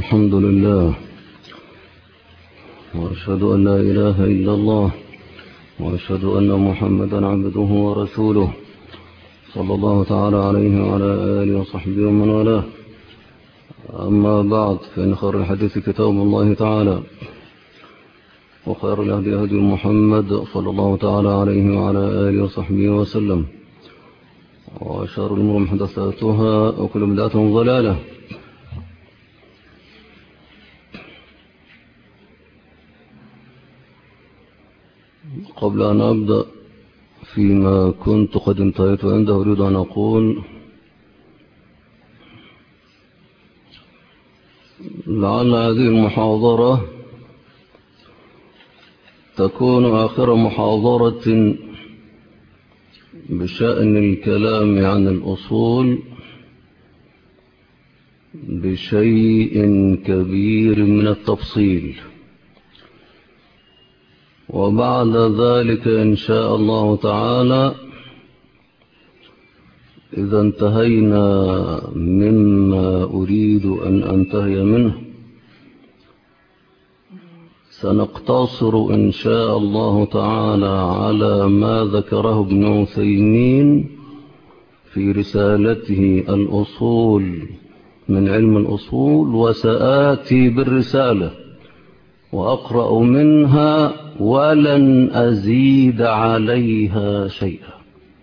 الحمد لله، وأشهد أن لا إله إلا الله، وأشهد أن محمدا عبده ورسوله صلى الله تعالى عليه وعلى آله وصحبه ومن والاه. أما بعد، فإن خير الحديث كتاب الله تعالى، وخير الهدي هدي محمد صلى الله تعالى عليه وعلى آله وصحبه وسلم، وشر الأمور محدثاتها، وكل بدعة ضلالة. قبل أن أبدأ فيما كنت قد انتهيت عنده، أريد أن أقول لعل هذه المحاضرة تكون آخر محاضرة بشأن الكلام عن الأصول بشيء كبير من التفصيل، وبعد ذلك إن شاء الله تعالى إذا انتهينا مما أريد أن أنتهي منه، سنقتصر إن شاء الله تعالى على ما ذكره ابن عثيمين في رسالته الأصول من علم الأصول، وسآتي بالرسالة وأقرأ منها ولن أزيد عليها شيئا،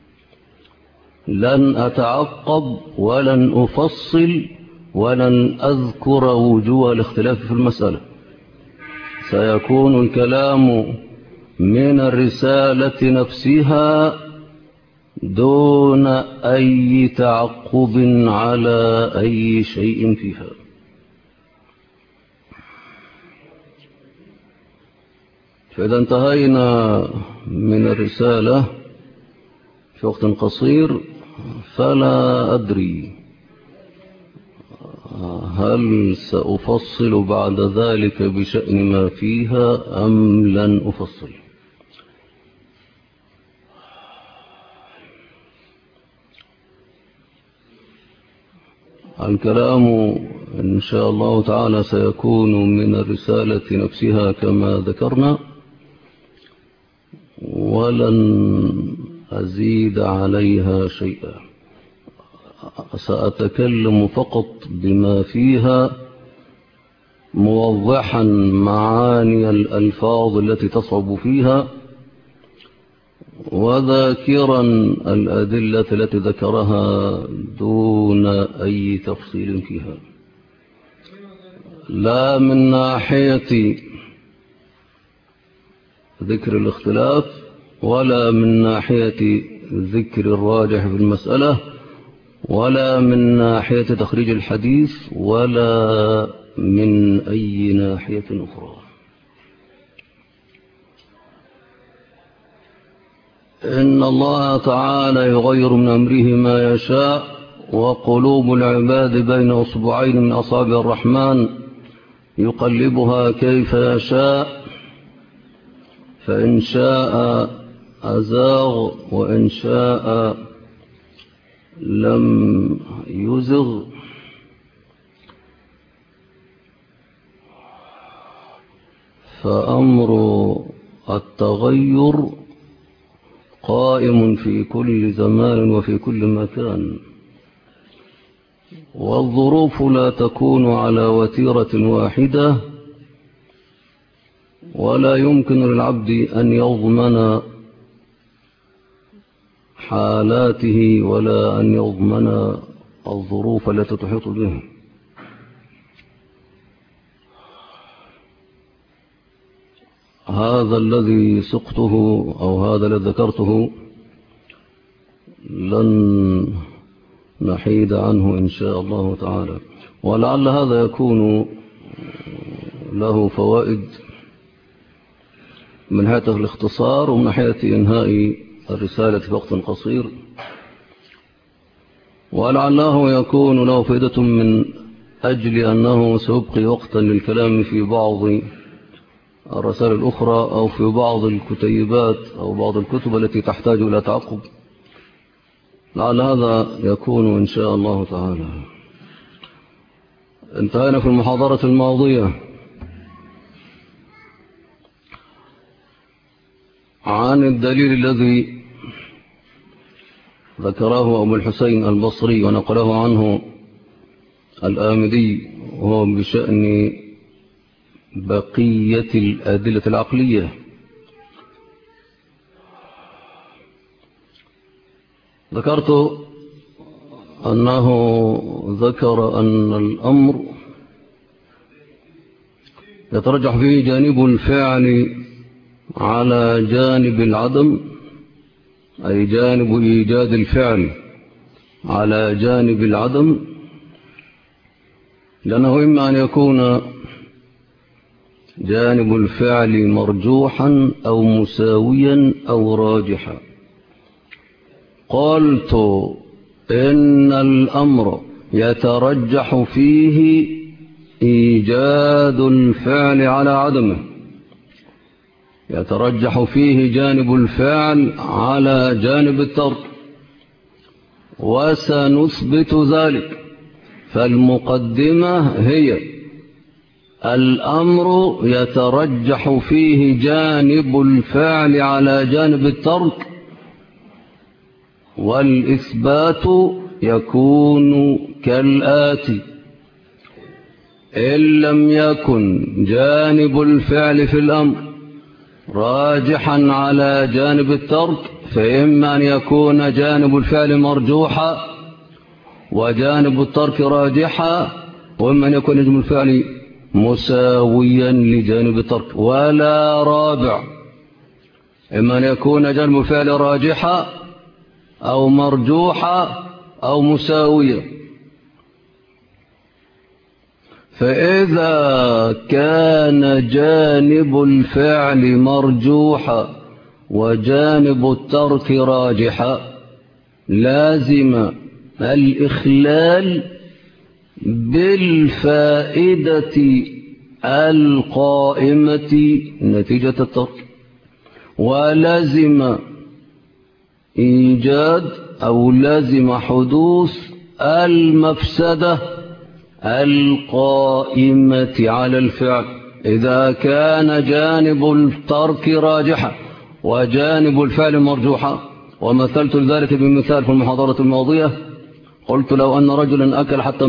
لن أتعقب ولن أفصل ولن أذكر وجوه الاختلاف في المسألة. سيكون الكلام من الرسالة نفسها دون أي تعقب على أي شيء فيها. فإذا انتهينا من الرسالة في وقت قصير، فلا أدري هل سأفصل بعد ذلك بشأن ما فيها أم لن أفصل. الكلام إن شاء الله تعالى سيكون من الرسالة نفسها كما ذكرنا، ولن أزيد عليها شيئا. سأتكلم فقط بما فيها، موضحا معاني الألفاظ التي تصعب فيها، وذاكرا الأدلة التي ذكرها دون أي تفصيل فيها، لا من ناحية ذكر الاختلاف، ولا من ناحية ذكر الراجح في المسألة، ولا من ناحية تخريج الحديث، ولا من أي ناحية أخرى. إن الله تعالى يغير من أمره ما يشاء، وقلوب العباد بين أصبعين من أصابع الرحمن يقلبها كيف يشاء، فإن شاء أزاغ وإن شاء لم يزغ. فأمر التغير قائم في كل زمان وفي كل مكان، والظروف لا تكون على وتيرة واحدة، ولا يمكن للعبد أن يضمن حالاته ولا أن يضمن الظروف التي تحيط به. هذا الذي سقته أو هذا الذي ذكرته لن نحيد عنه إن شاء الله تعالى، ولعل هذا يكون له فوائد من ناحية الاختصار ومن ناحية إنهاء الرسالة في وقت قصير، ولعله يكون له فائدة من أجل أنه سيبقي وقتا للكلام في بعض الرسائل الأخرى أو في بعض الكتيبات أو بعض الكتب التي تحتاج إلى تعقب. لعل هذا يكون إن شاء الله تعالى. انتهينا في المحاضرة الماضية عن الدليل الذي ذكره أبو الحسين البصري ونقله عنه الآمدي، وهو بشأن بقية الأدلة العقلية. ذكرت أنه ذكر أن الأمر يترجح فيه جانب الفعل على جانب العدم، أي جانب إيجاد الفعل على جانب العدم، لأنه إما أن يكون جانب الفعل مرجوحا أو مساويا أو راجحا. قلت إن الأمر يترجح فيه إيجاد الفعل على عدمه، يترجح فيه جانب الفعل على جانب الترك، وسنثبت ذلك. فالمقدمة هي الأمر يترجح فيه جانب الفعل على جانب الترك، والإثبات يكون كالآتي: إن لم يكن جانب الفعل في الأمر راجحا على جانب الترك، فإما أن يكون جانب الفعل مرجوحا وجانب الترك راجحا، وإما أن يكون جانب الفعل مساويا لجانب الترك. ولا رابع: إما أن يكون جانب الفعل راجحا أو مرجوحا أو مساويا. فإذا كان جانب الفعل مرجوحا وجانب الترك راجحا، لازم الإخلال بالفائدة القائمة نتيجة الترك، ولازم إيجاد أو لازم حدوث المفسدة القائمة على الفعل. إذا كان جانب الترك راجحا وجانب الفعل مرجوحا، ومثلت ذلك بمثال في المحاضرة الماضية. قلت لو أن رجلا أكل حتى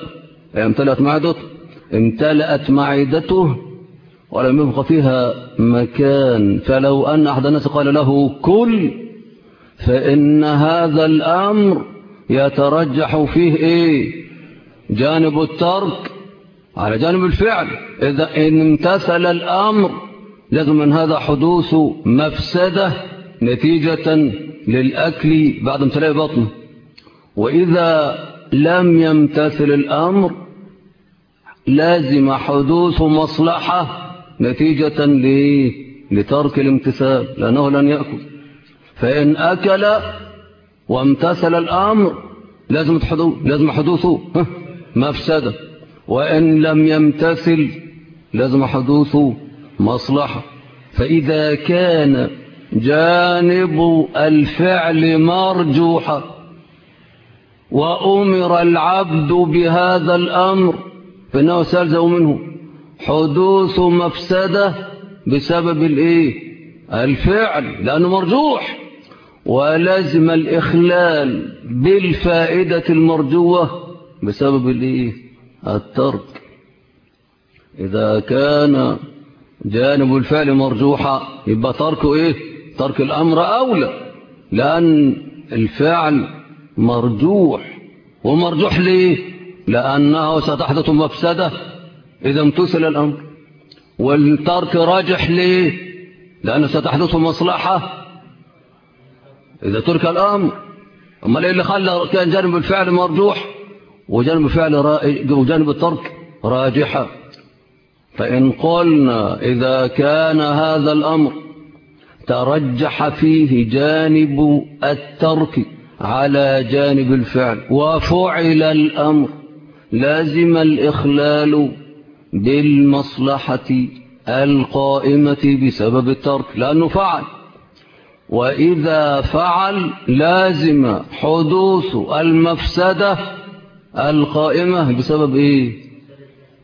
امتلأت معدته ولم يبق فيها مكان، فلو أن أحد الناس قال له كل، فإن هذا الأمر يترجح فيه جانب الترك على جانب الفعل. إذا امتثل الأمر لازم من هذا حدوث مفسدة نتيجة للأكل بعد امتلاء بطنه، وإذا لم يمتثل الأمر لازم حدوث مصلحة نتيجة لترك الامتثال، لأنه لن يأكل. فإن أكل وامتثل الأمر لازم حدوث مفسدة، وإن لم يمتثل لازم حدوث مصلحة. فإذا كان جانب الفعل مرجوحا وأمر العبد بهذا الأمر، فإنه سيلزم منه حدوث مفسدة بسبب الفعل لأنه مرجوح، ولازم الإخلال بالفائدة المرجوة بسبب الترك. إذا كان جانب الفعل مرجوحا يبقى تركه ترك الأمر أولى، لأن الفعل مرجوح. ومرجوح ليه؟ لأنه ستحدث مفسدة إذا امتثل الأمر. والترك راجح ليه؟ لأنه ستحدث مصلحة إذا ترك الأمر. أما اللي خلى كان جانب الفعل مرجوح وجانب الترك راجحة. فإن قلنا إذا كان هذا الأمر ترجح فيه جانب الترك على جانب الفعل وفعل الأمر، لازم الإخلال بالمصلحة القائمة بسبب الترك لأنه فعل. وإذا فعل لازم حدوث المفسدة القائمة بسبب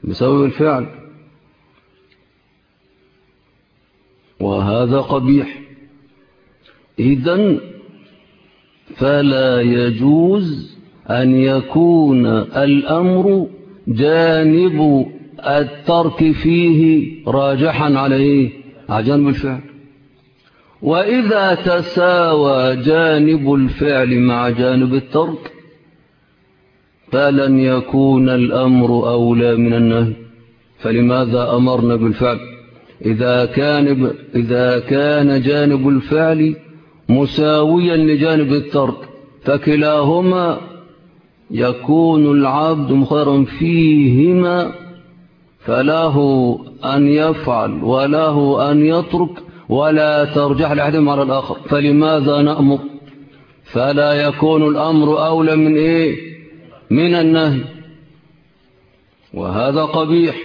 بسبب الفعل، وهذا قبيح. إذن فلا يجوز أن يكون الأمر جانب الترك فيه راجحا عليه على جانب الفعل. وإذا تساوى جانب الفعل مع جانب الترك فلن يكون الأمر أولى من النهي. فلماذا أمرنا بالفعل إذا كان جانب الفعل مساويا لجانب الترك؟ فكلاهما يكون العبد مخيرا فيهما، فله أن يفعل وله أن يترك، ولا ترجح لأحدهما على الآخر. فلماذا نأمر؟ فلا يكون الأمر أولى من إيه؟ من النهي، وهذا قبيح.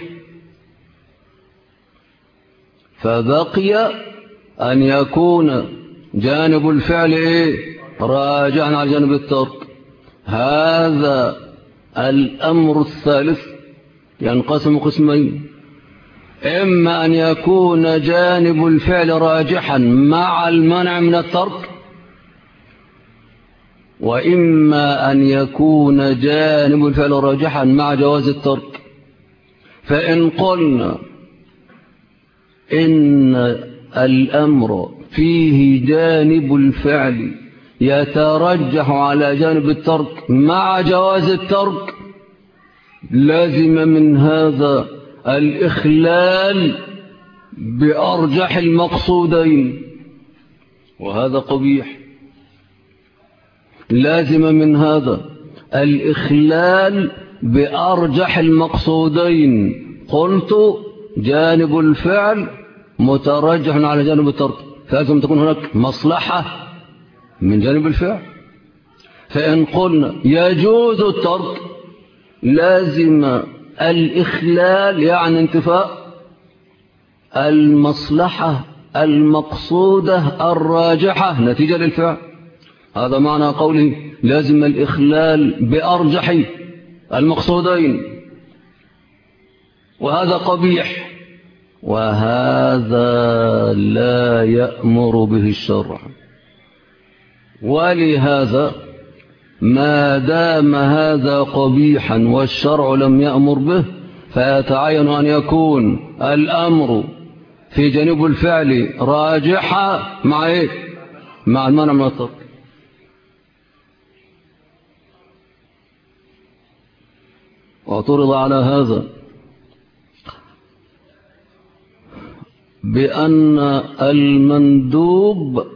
فبقي أن يكون جانب الفعل إيه؟ راجعا على جانب الترك. هذا الأمر الثالث ينقسم قسمين: إما أن يكون جانب الفعل راجحا مع المنع من الترك، وإما أن يكون جانب الفعل راجحا مع جواز الترك. فإن قلنا إن الأمر فيه جانب الفعل يترجح على جانب الترك مع جواز الترك، لازم من هذا الإخلال بأرجح المقصودين، وهذا قبيح. لازم من هذا الإخلال بأرجح المقصودين. قلت جانب الفعل مترجح على جانب الترك، فلازم تكون هناك مصلحة من جانب الفعل. فإن قلنا يجوز الترك لازم الإخلال، يعني انتفاء المصلحة المقصودة الراجحة نتيجة للفعل. هذا معنى قوله لازم الإخلال بأرجح المقصودين، وهذا قبيح، وهذا لا يأمر به الشرع. ولهذا ما دام هذا قبيحا والشرع لم يأمر به، فيتعين أن يكون الأمر في جانب الفعل راجحا مع إيه؟ مع المنع من الترك. واعترض على هذا بأن المندوب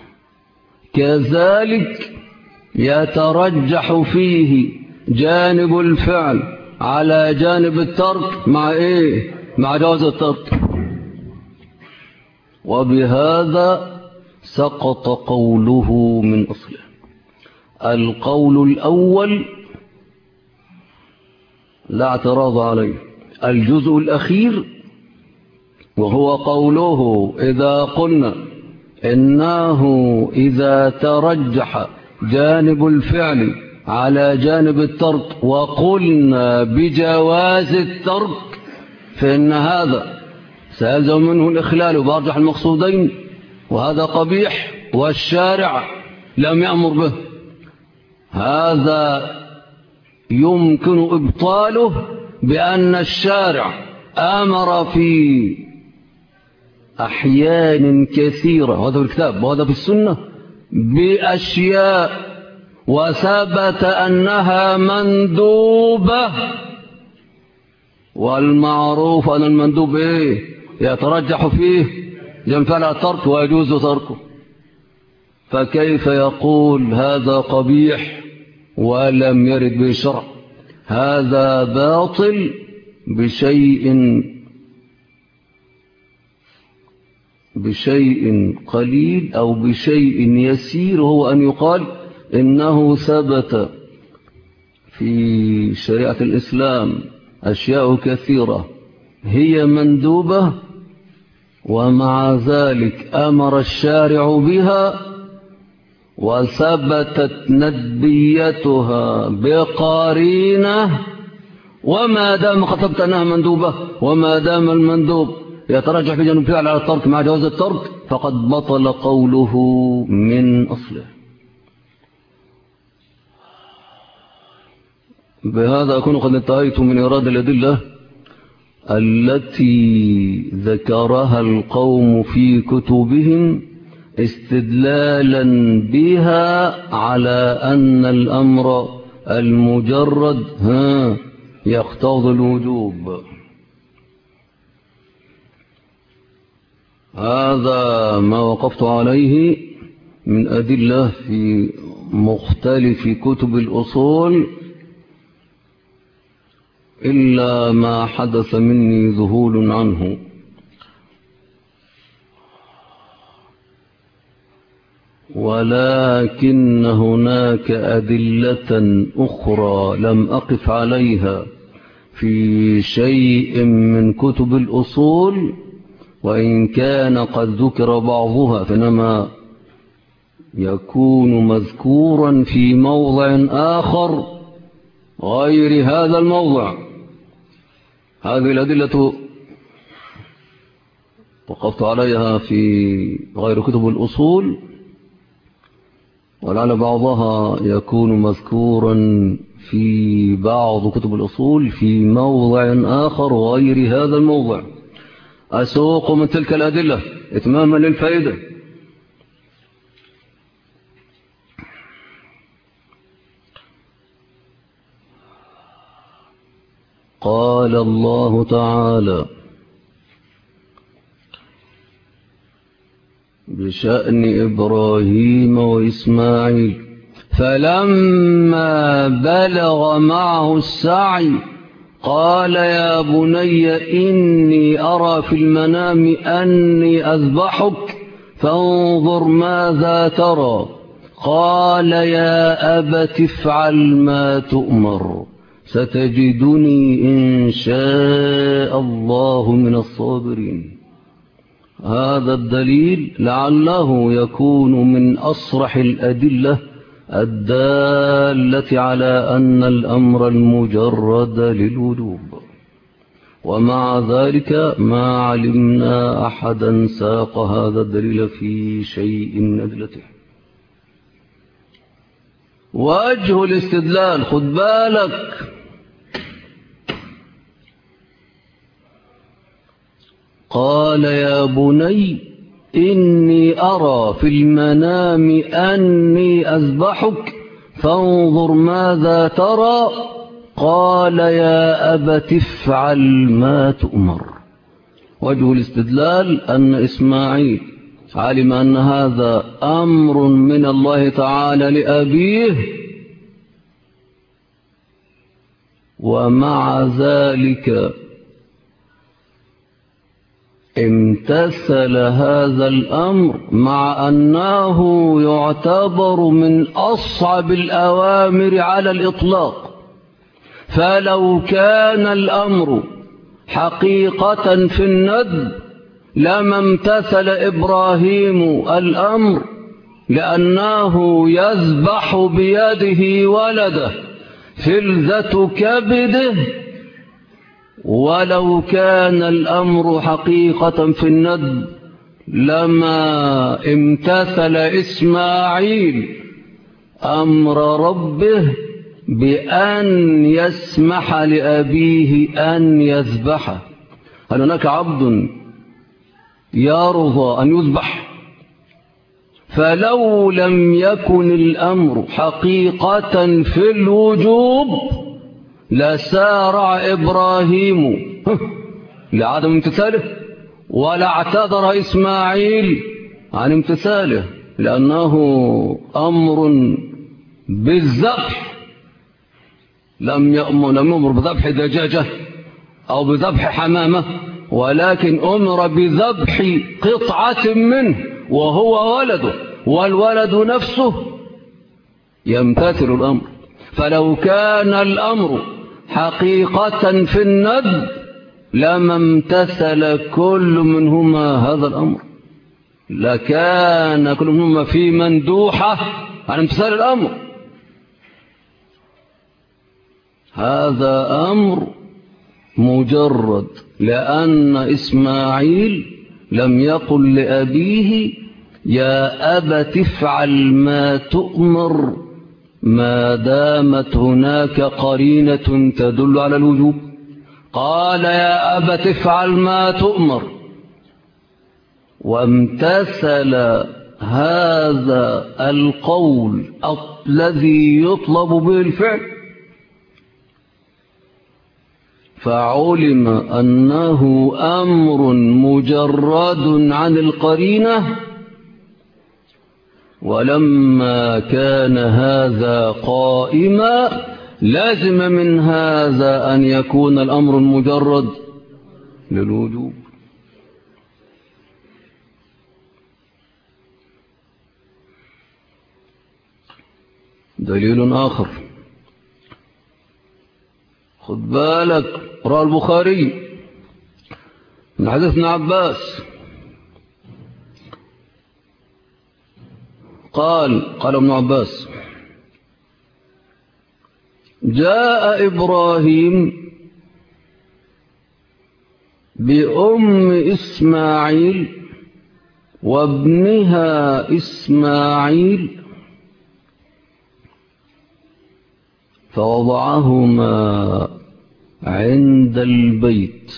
كذلك يترجح فيه جانب الفعل على جانب الترك مع إيه؟ مع جواز الترك. وبهذا سقط قوله من أصله. القول الأول لا اعتراض عليه. الجزء الأخير وهو قوله إذا قلنا إنه إذا ترجح جانب الفعل على جانب الترك وقلنا بجواز الترك، فإن هذا سيلزم منه الإخلال بأرجح المقصودين، وهذا قبيح والشارع لم يأمر به. هذا يمكن إبطاله بأن الشارع أمر في أحيان كثيرة، وهذا في الكتاب وهذا في السنة، بأشياء وثبت أنها مندوبة، والمعروف أن المندوب إيه؟ يترجح فيه جنب فعل الترك ويجوز تركه. فكيف يقول هذا قبيح ولم يرد به الشرع؟ هذا باطل بشيء قليل أو بشيء يسير، هو أن يقال إنه ثبت في شريعة الإسلام أشياء كثيرة هي مندوبة، ومع ذلك أمر الشارع بها وثبتت ندبيتها بقرينة، وما دام خطبت أنها مندوبة وما دام المندوب يترجح في جانب الفعل على الترك مع جواز الترك فقد بطل قوله من أصله. بهذا أكون قد انتهيت من إيراد الأدلة التي ذكرها القوم في كتبهم استدلالا بها على أن الأمر المجرد يقتضي الوجوب. هذا ما وقفت عليه من أدلة في مختلف كتب الأصول إلا ما حدث مني ذهول عنه. ولكن هناك أدلة أخرى لم أقف عليها في شيء من كتب الأصول، وإن كان قد ذكر بعضها فإنما يكون مذكورا في موضع آخر غير هذا الموضع. هذه الأدلة وقفت عليها في غير كتب الأصول، ولعل بعضها يكون مذكورا في بعض كتب الأصول في موضع آخر غير هذا الموضع. أسوق من تلك الأدلة إتماما للفائدة. قال الله تعالى بشأن إبراهيم وإسماعيل: فلما بلغ معه السعي قال يا بني إني أرى في المنام أني أذبحك فانظر ماذا ترى. قال يا أبت افعل ما تؤمر ستجدني إن شاء الله من الصابرين. هذا الدليل لعله يكون من أصرح الأدلة الدالة على أن الأمر المجرد للوجوب، ومع ذلك ما علمنا أحدا ساق هذا الدليل في شيء من أدلته. وجه الاستدلال، خد بالك، قال يا بني إني أرى في المنام أني أذبحك فانظر ماذا ترى. قال يا أبت افعل ما تؤمر. وجه الاستدلال أن إسماعيل علم أن هذا أمر من الله تعالى لأبيه، ومع ذلك امتثل هذا الأمر مع أنه يعتبر من أصعب الأوامر على الإطلاق. فلو كان الأمر حقيقة في الندب لما امتثل إبراهيم الأمر، لأنه يذبح بيده ولده فلذة كبده. ولو كان الأمر حقيقة في الندب لما امتثل إسماعيل أمر ربه بأن يسمح لأبيه أن يذبحه. هل هناك عبد يرضى أن يذبح؟ فلو لم يكن الأمر حقيقة في الوجوب لسارع إبراهيم لعدم امتثاله، ولا اعتذر إسماعيل عن امتثاله، لأنه أمر بالذبح. لم يأمر بذبح دجاجة أو بذبح حمامة، ولكن أمر بذبح قطعة منه وهو ولده، والولد نفسه يمتثل الأمر. فلو كان الأمر حقيقة في الندب لما امتثل كل منهما هذا الأمر، لكان كل منهما في مندوحة عن امتثال الأمر. هذا أمر مجرد، لأن إسماعيل لم يقل لأبيه يا أبت افعل ما تؤمر ما دامت هناك قرينة تدل على الوجوب. قال يا أبت افعل ما تؤمر، وامتثل هذا القول الذي يطلب به الفعل، فعلم أنه أمر مجرد عن القرينة. ولما كان هذا قائما لازم من هذا أن يكون الأمر المجرد للوجوب. دليل آخر، خد بالك، رواه البخاري من حديث ابن عباس قال ابن عباس جاء إبراهيم بأم إسماعيل وابنها إسماعيل فوضعهما عند البيت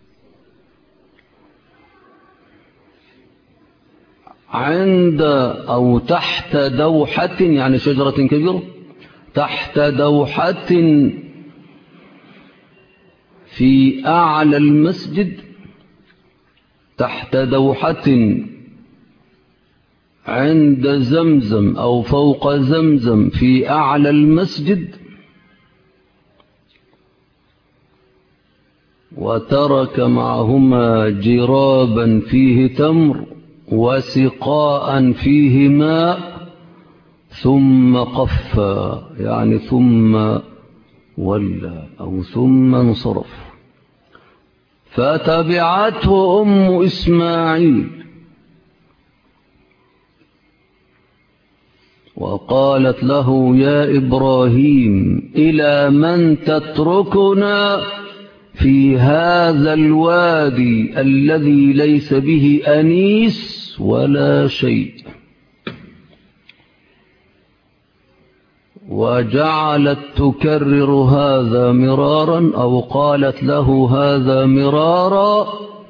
عند أو تحت دوحة، يعني شجرة كبيرة، تحت دوحة في أعلى المسجد، تحت دوحة عند زمزم أو فوق زمزم في أعلى المسجد، وترك معهما جرابا فيه تمر وسقاء فيه ماء، ثم قفى، يعني ثم ولى أو ثم انصرف. فتبعته أم إسماعيل وقالت له يا إبراهيم إلى من تتركنا في هذا الوادي الذي ليس به أنيس ولا شيء؟ وجعلت تكرر هذا مرارا، أو قالت له هذا مرارا،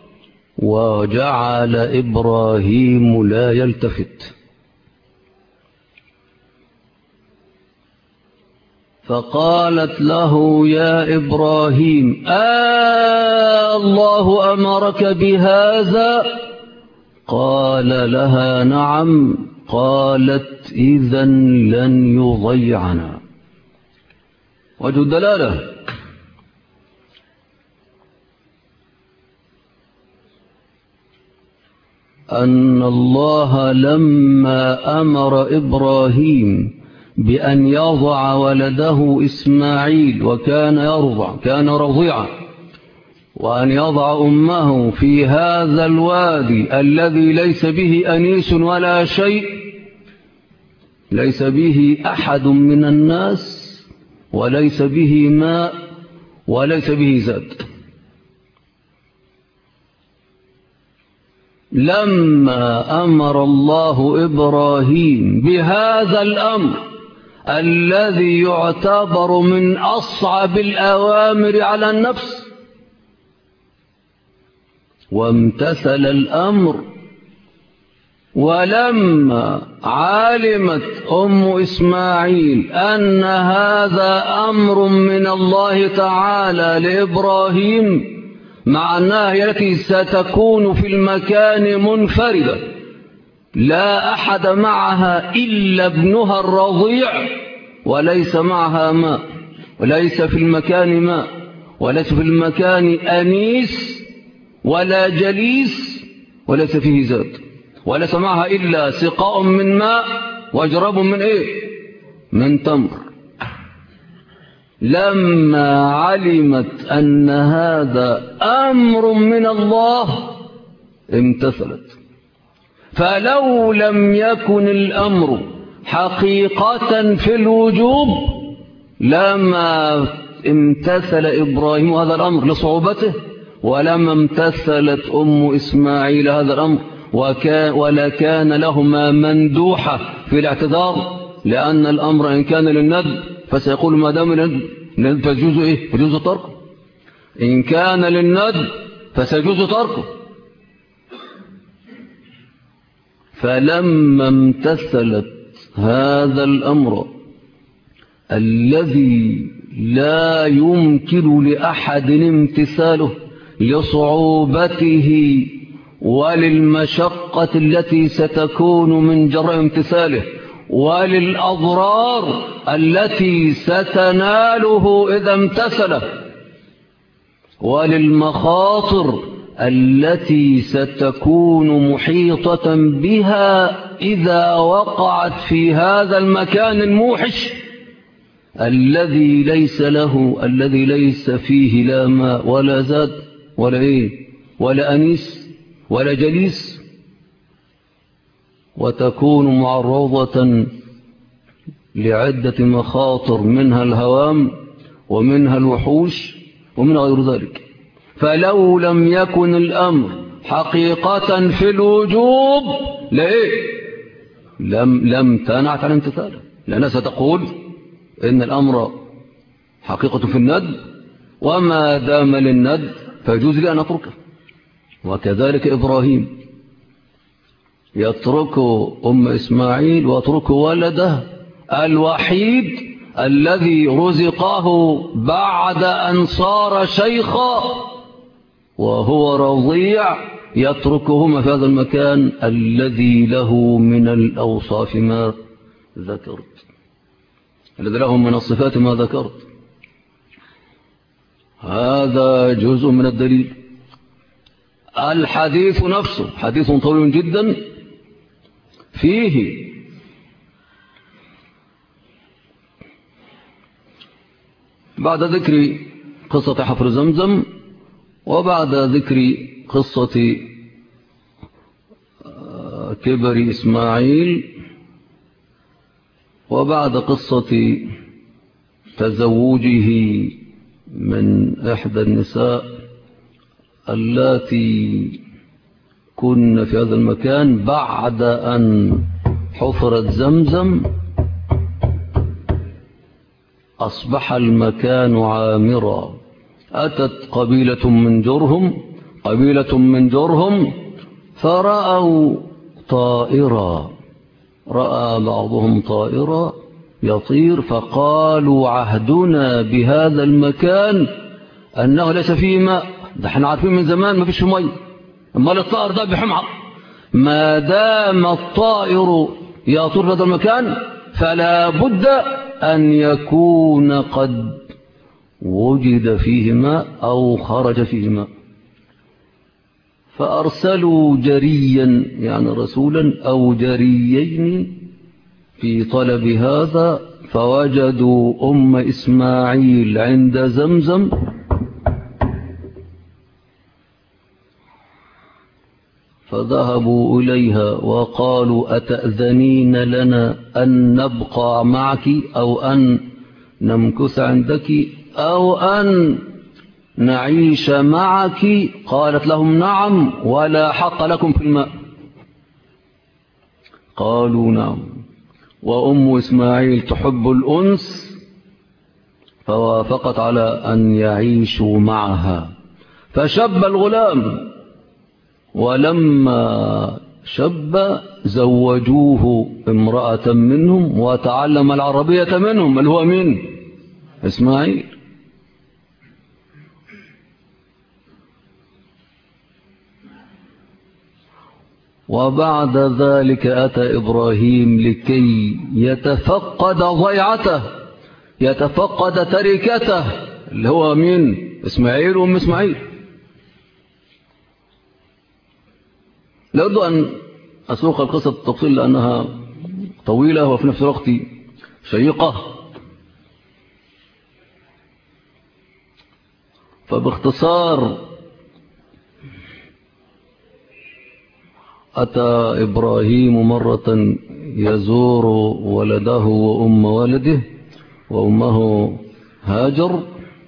وجعل إبراهيم لا يلتفت. فقالت له يا إبراهيم الله أمرك بهذا؟ قال لها نعم. قالت إذن لن يضيعنا. وجه الدلالة أن الله لما أمر إبراهيم بأن يضع ولده إسماعيل، وكان يرضع، كان رضيعا، وأن يضع أمه في هذا الوادي الذي ليس به أنيس ولا شيء، ليس به أحد من الناس، وليس به ماء، وليس به زاد. لما أمر الله إبراهيم بهذا الأمر الذي يعتبر من أصعب الأوامر على النفس، وامتثل الأمر، ولما علمت أم إسماعيل أن هذا أمر من الله تعالى لإبراهيم، معناه التي ستكون في المكان منفردة لا أحد معها إلا ابنها الرضيع، وليس معها ماء، وليس في المكان ماء، وليس في المكان أنيس ولا جليس، وليس فيه زاد، وليس معها إلا سقاء من ماء وجراب من من تمر. لما علمت أن هذا أمر من الله امتثلت. فلو لم يكن الأمر حقيقة في الوجوب لما امتثل إبراهيم هذا الأمر لصعوبته، ولما امتثلت أم إسماعيل هذا الأمر ولكان لهما مندوحة في الاعتذار، لأن الأمر إن كان للندب فسيقول ما دام للندب فيجوز إيه؟ فيجوز تركه. إن كان للندب فسيجوز تركه. فلما امتثلت هذا الأمر الذي لا يمكن لأحد امتثاله لصعوبته وللمشقة التي ستكون من جراء امتثاله وللأضرار التي ستناله إذا امتثله وللمخاطر التي ستكون محيطة بها إذا وقعت في هذا المكان الموحش الذي ليس له، الذي ليس فيه لا ماء ولا زاد ولا إيه ولا أنيس ولا جليس، وتكون معرضة لعدة مخاطر منها الهوام ومنها الوحوش ومن غير ذلك. فلو لم يكن الأمر حقيقة في الوجوب لم تنعت عن امتثاله، لأنها ستقول إن الأمر حقيقة في الند، وما دام للند فيجوز لي أن أتركه. وكذلك إبراهيم يترك أم إسماعيل ويترك ولده الوحيد الذي رزقه بعد أن صار شيخا وهو رضيع، يتركهما في هذا المكان الذي له من الأوصاف ما ذكرت، الذي له من الصفات ما ذكرت. هذا جزء من الدليل. الحديث نفسه حديث طويل جدا فيه بعد ذكر قصة حفر زمزم وبعد ذكر قصة كبر إسماعيل وبعد قصة تزوجه من إحدى النساء اللاتي كن في هذا المكان بعد أن حفرت زمزم، أصبح المكان عامرا. أتت قبيلة من جرهم فرأوا طائرا، رأى بعضهم طائرا يطير فقالوا عهدنا بهذا المكان أنه ليس فيه ماء. ده احنا عارفين من زمان ما فيش مية، اما الطائر ده بحمع. ما دام الطائر يطير في هذا المكان فلا بد أن يكون قد وجد فيه ماء أو خرج فيه ماء. فأرسلوا جريا يعني رسولا أو جريين في طلب هذا، فوجدوا أم إسماعيل عند زمزم فذهبوا إليها وقالوا أتأذنين لنا أن نبقى معك أو أن نمكث عندك أو أن نعيش معك؟ قالت لهم نعم ولا حق لكم في الماء. قالوا نعم. وأم إسماعيل تحب الأنس فوافقت على أن يعيشوا معها. فشب الغلام، ولما شب زوجوه امرأة منهم وتعلم العربية منهم، اللي هو مين؟ إسماعيل. وبعد ذلك أتى إبراهيم لكي يتفقد ضيعته، يتفقد تركته، اللي هو مين؟ إسماعيل وأم إسماعيل. لا أريد أن أسوق القصة التفصيل لأنها طويلة وفي نفس الوقت شيقة، فباختصار أتى إبراهيم مرة يزور ولده وأم ولده وأمه هاجر،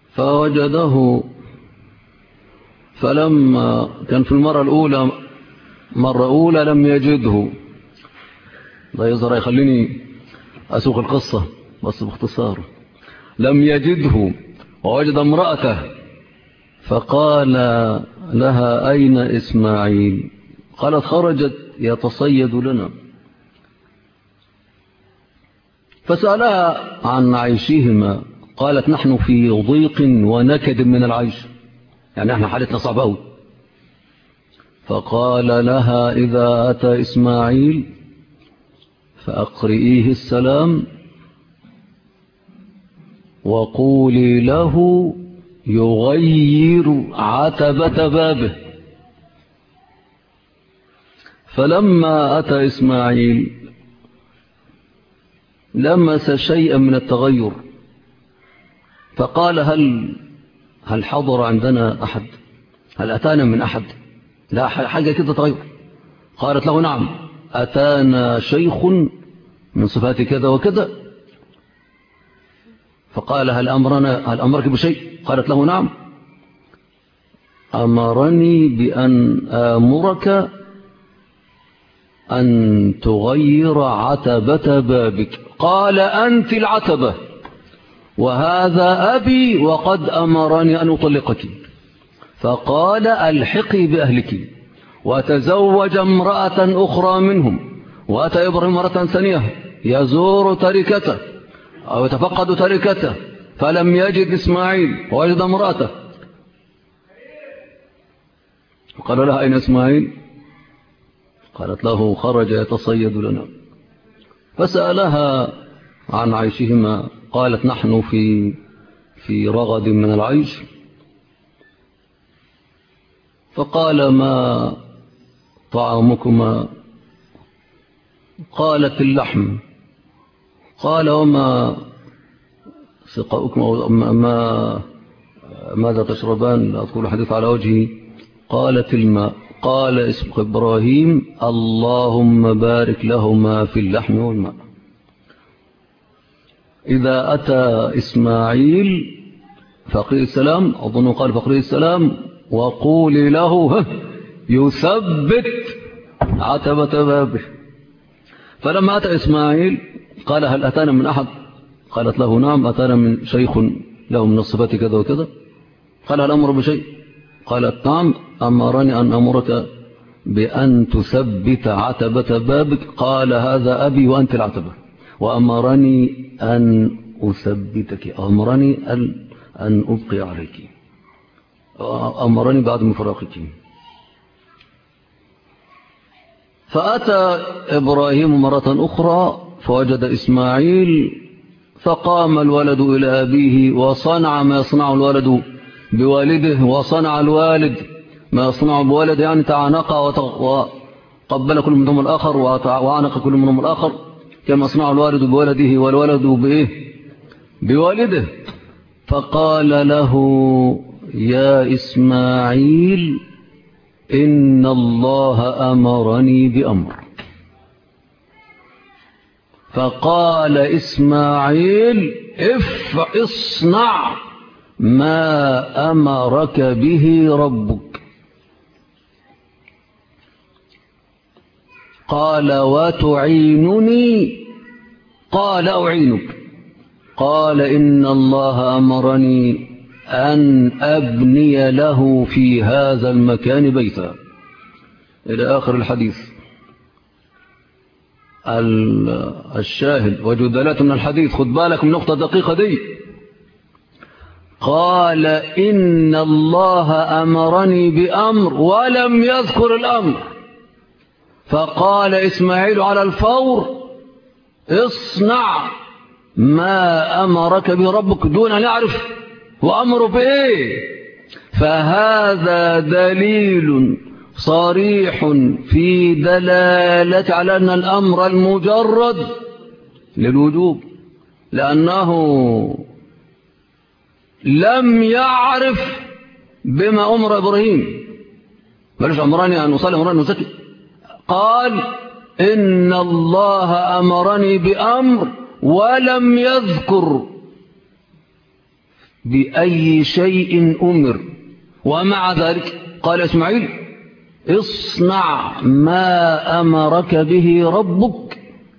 فوجده، فلما كان في مرة أولى لم يجده. ده يظهر يخليني أسوق القصة بس باختصار. لم يجده ووجد امرأته فقال لها أين إسماعيل؟ قالت خرجت يتصيد لنا. فسألها عن عيشهما قالت نحن في ضيق ونكد من العيش، يعني احنا حالتنا صعبة أوي. فقال لها إذا أتى إسماعيل فأقرئيه السلام وقولي له يغير عتبة بابه. فلما أتى إسماعيل لمس شيئا من التغير فقال هل حضر عندنا أحد؟ هل أتانا من أحد؟ لا حاجة كده تغير. قالت له نعم أتانا شيخ من صفات كذا وكذا. فقال هل أمرك بشيء؟ قالت له نعم أمرني بأن آمرك أن تغير عتبة بابك. قال أنت العتبة وهذا أبي وقد أمرني أن أطلقك. فقال ألحقي بأهلك وتزوج امرأة أخرى منهم. وأتى إبراهيم مرة ثانية يزور تركته أو يتفقد تركته فلم يجد إسماعيل ووجد امرأته. قال لها أين إسماعيل؟ قالت له خرج يتصيد لنا. فسألها عن عيشهما قالت نحن في رغد من العيش. فقال ما طعامكما؟ قالت اللحم. قال وما سقاؤكما؟ ماذا تشربان؟ لا أذكر الحديث على وجهي. قالت الماء. قال اسم إبراهيم اللهم بارك لهما في اللحم والماء. إذا أتى إسماعيل فقرئ السلام، أظن قال فقرئ السلام وقولي له يثبت عتبة بابه. فلما أتى إسماعيل قال هل أتانا من أحد؟ قالت له نعم أتانا من شيخ له من الصفات كذا وكذا. قال هل أمر بشيء؟ قالت نعم أمرني أن أمرك بأن تثبت عتبة بابك. قال هذا أبي وأنت العتبة وأمرني أن أثبتك، أمرني أن أبقي عليك، أمرني بعد مفراقك. فأتى إبراهيم مرة أخرى فوجد إسماعيل فقام الولد إلى أبيه وصنع ما يصنع الولد بوالده وصنع الوالد ما يصنع بولده، يعني تعانق وقبل كل منهم الآخر وعانق كل منهم الآخر كما يصنع الوالد بولده والولد بوالده. فقال له يا إسماعيل إن الله أمرني بأمر. فقال إسماعيل اصنع ما أمرك به ربك. قال وتعينني؟ قال أعينك. قال إن الله أمرني أن أبني له في هذا المكان بيتا، إلى آخر الحديث. الشاهد وجدلات من الحديث، خد بالك من نقطة دقيقة دي. قال إن الله أمرني بأمر ولم يذكر الأمر. فقال إسماعيل على الفور اصنع ما أمرك به ربك دون أن يعرف وأمره بإيه. فهذا دليل صريح في دلالة على أن الأمر المجرد للوجوب، لأنه لم يعرف بما أمر إبراهيم. بلش أمرني أن أصلي أمرني أزكي، قال إن الله أمرني بأمر ولم يذكر بأي شيء أمر. ومع ذلك قال إسماعيل اصنع ما أمرك به ربك.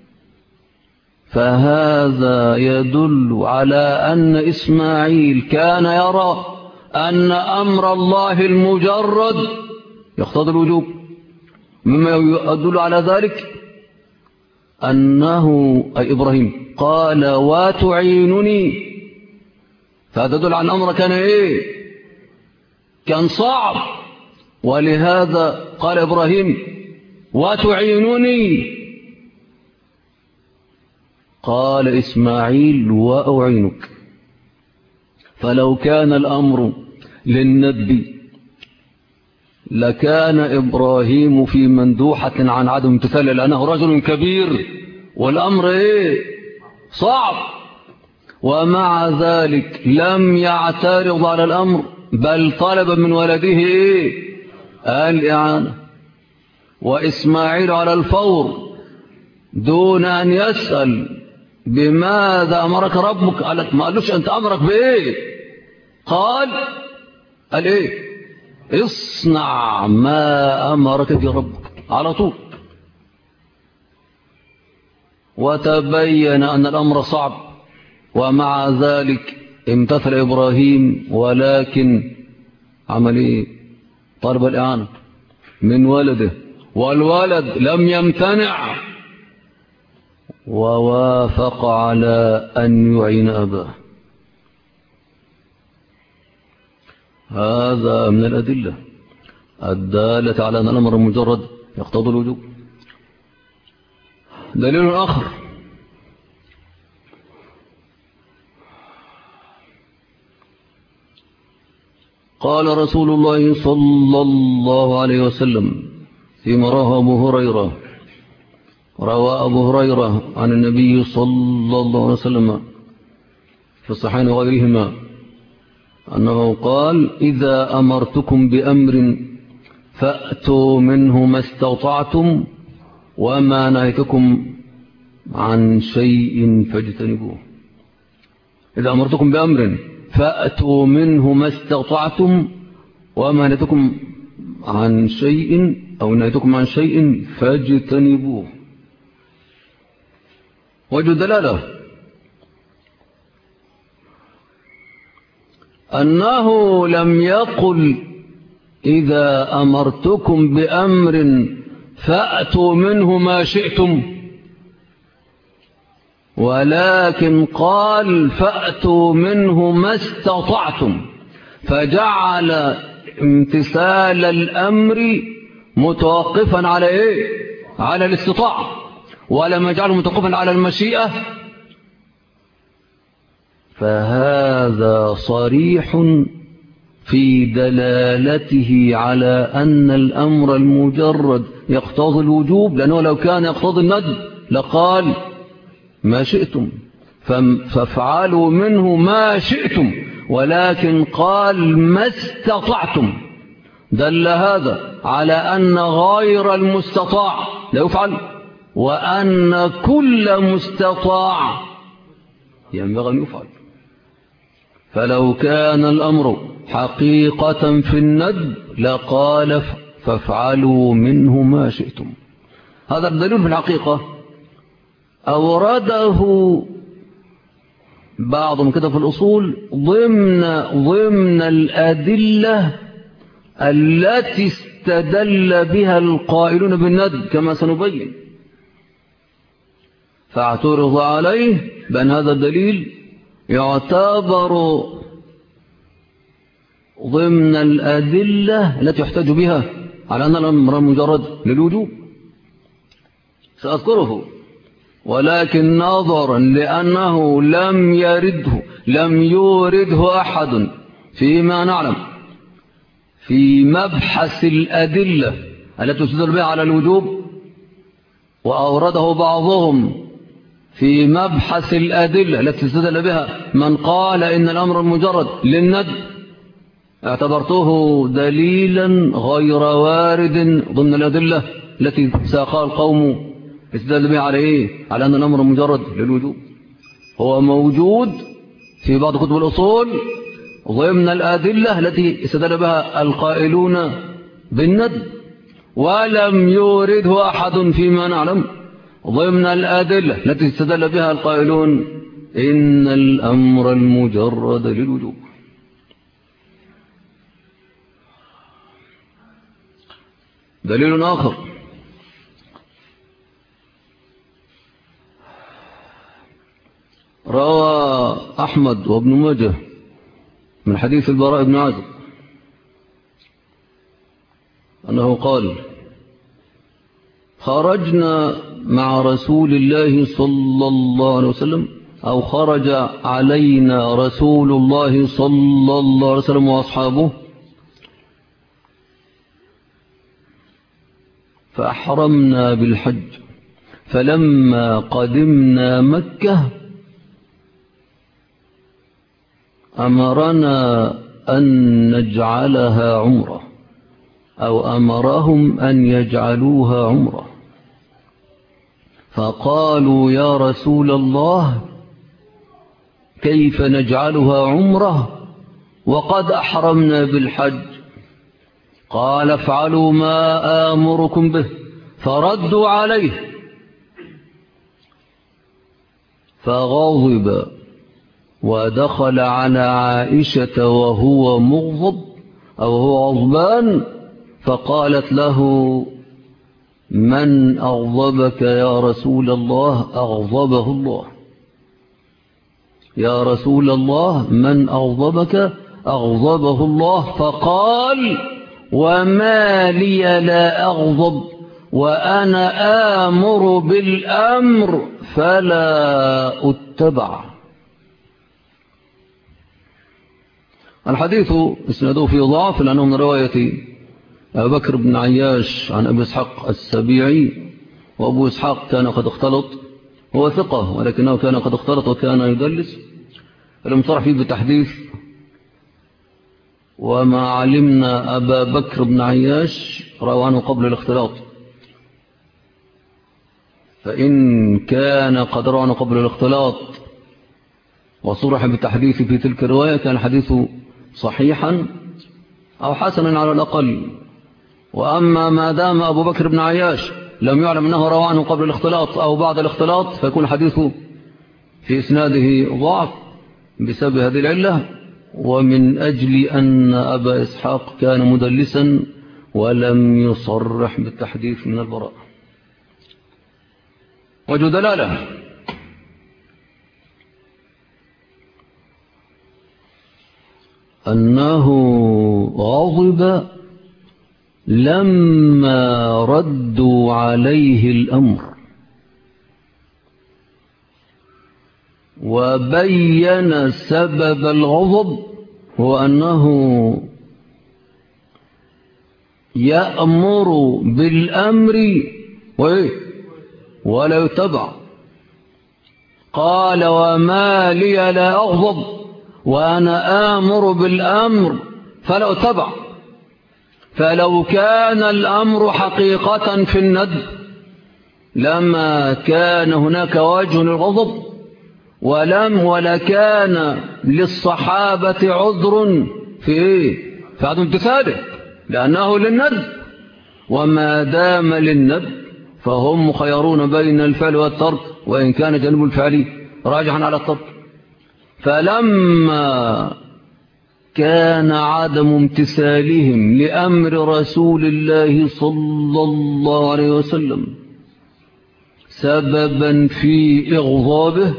فهذا يدل على أن إسماعيل كان يرى أن أمر الله المجرد يقتضي الوجوب. مما يدل على ذلك أنه أي إبراهيم قال وتعينني، فهذا يدل على الأمر كان إيه؟ كان صعب. ولهذا قال إبراهيم وتعينني، قال إسماعيل وأعينك. فلو كان الأمر للنبي لكان إبراهيم في مندوحة عن عدم امتثال، لأنه رجل كبير والأمر إيه؟ صعب. ومع ذلك لم يعترض على الأمر، بل طلب من ولده إيه؟ الإعانة. وإسماعيل على الفور دون أن يسأل بماذا أمرك ربك، ما قالوش أنت أمرك بإيه، قال إيه؟ اصنع ما أمرك به ربك على طول. وتبين أن الأمر صعب، ومع ذلك امتثل إبراهيم، ولكن عمل إيه؟ طلب الإعانة من ولده، والولد لم يمتنع ووافق على أن يعين أباه. هذا من الأدلة الدالة على أن الأمر المجرد يقتضي الوجوب. دليل آخر قال رسول الله صلى الله عليه وسلم فيما رواه أبو هريرة، روى أبو هريرة عن النبي صلى الله عليه وسلم في الصحيحين وغيرهما أنه قال إذا أمرتكم بأمر فأتوا منه ما استطعتم وما نهيتكم عن شيء فاجتنبوه. إذا أمرتكم بأمر فأتوا منه ما استطعتم وما نهيتكم عن شيء أو نهيتكم عن شيء فاجتنبوه. وجه دلالة أنه لم يقل إذا أمرتكم بأمر فأتوا منه ما شئتم، ولكن قال فأتوا منه ما استطعتم، فجعل امتثال الأمر متوقفا على إيه؟ على الاستطاعة، ولم يجعله متوقفا على المشيئة. فهذا صريح في دلالته على أن الأمر المجرد يقتضي الوجوب، لأنه لو كان يقتضي الندب لقال ما شئتم فافعلوا منه ما شئتم، ولكن قال ما استطعتم. دل هذا على أن غير المستطاع لا يفعل، وأن كل مستطاع ينبغي أن يفعل. فلو كان الأمر حقيقة في الندب لقال فافعلوا منه ما شئتم. هذا الدليل في الحقيقة أورده بعضهم كده في الأصول ضمن الأدلة التي استدل بها القائلون بالندب كما سنبين، فاعترض عليه بأن هذا الدليل يعتبر ضمن الأدلة التي يحتاج بها على أن الأمر مجرد للوجوب. سأذكره، ولكن نظرا لأنه لم يورده أحد فيما نعلم في مبحث الأدلة التي تدل بها على الوجوب، وأورده بعضهم في مبحث الأدلة التي تدل بها من قال إن الأمر المجرد للندب، اعتبرته دليلا غير وارد ضمن الأدلة التي ساقها القوم استدل بها على إيه؟ على أن الأمر مجرد للوجوب. هو موجود في بعض كتب الأصول ضمن الأدلة التي استدل بها القائلون بالندب ولم يورده أحد فيما نعلم، ضمن الأدلة التي استدل بها القائلون إن الأمر المجرد للوجوب. دليل آخر روى أحمد وابن ماجه من حديث البراء بن عازب أنه قال خرجنا مع رسول الله صلى الله عليه وسلم، أو خرج علينا رسول الله صلى الله عليه وسلم وأصحابه فأحرمنا بالحج، فلما قدمنا مكة أمرنا أن نجعلها عمرة، أو أمرهم أن يجعلوها عمرة، فقالوا يا رسول الله كيف نجعلها عمرة وقد أحرمنا بالحج؟ قال افعلوا ما آمركم به، فردوا عليه فغضب ودخل على عائشة وهو مغضب أو هو غضبان، فقالت له من أغضبك يا رسول الله؟ أغضبه الله. يا رسول الله من أغضبك؟ أغضبه الله. فقال وما لي لا أغضب وأنا آمر بالأمر فلا أتبع. الحديث اسناده فيه ضعف لأنه من رواية أبي بكر بن عياش عن أبي إسحاق السبيعي، وأبو إسحاق كان قد اختلط، هو ثقة ولكنه كان قد اختلط وكان يدلس، فلم صرح فيه بتحديث. وما علمنا أبا بكر بن عياش روى عنه قبل الاختلاط، فإن كان قد روى عنه قبل الاختلاط وصرح بالتحديث في تلك الرواية كان الحديث صحيحا أو حسنا على الأقل. وأما ما دام أبو بكر بن عياش لم يعلم أنه روى عنه قبل الاختلاط أو بعد الاختلاط فيكون الحديث في إسناده ضعف بسبب هذه العلة، ومن أجل أن أبا إسحاق كان مدلسا ولم يصرح بالتحديث من البراء. وجه دلالة أنه غضب لما ردوا عليه الأمر، وبين سبب الغضب هو أنه يأمر بالأمر ولا يتبع. قال وما لي لا أغضب وأنا آمر بالأمر فلا أتبع. فلو كان الأمر حقيقة في الندب لما كان هناك وجه للغضب، ولكان للصحابة عذر في عدم امتثاله لأنه للندب، وما دام للندب فهم مخيرون بين الفعل والترك، وإن كان جانب الفعل راجحا على الترك. فلما كان عدم امتثالهم لأمر رسول الله صلى الله عليه وسلم سببا في إغضابه،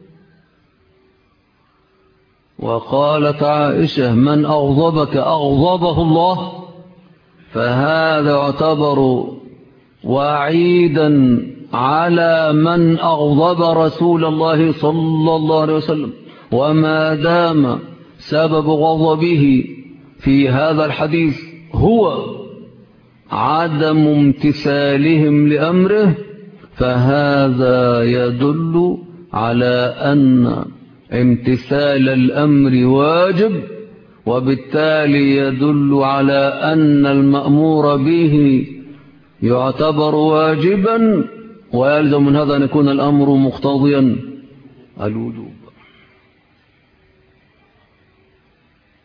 وقالت عائشة من أغضبك أغضبه الله، فهذا يعتبر وعيدا على من أغضب رسول الله صلى الله عليه وسلم. وما دام سبب غضبه في هذا الحديث هو عدم امتثالهم لأمره، فهذا يدل على أن امتثال الأمر واجب، وبالتالي يدل على أن المأمور به يعتبر واجبا، ويلزم من هذا أن يكون الأمر مقتضيا الوجوب.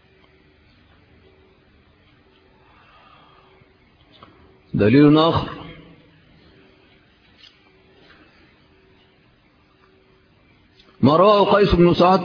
دليل آخر ما رواه قيس بن سعد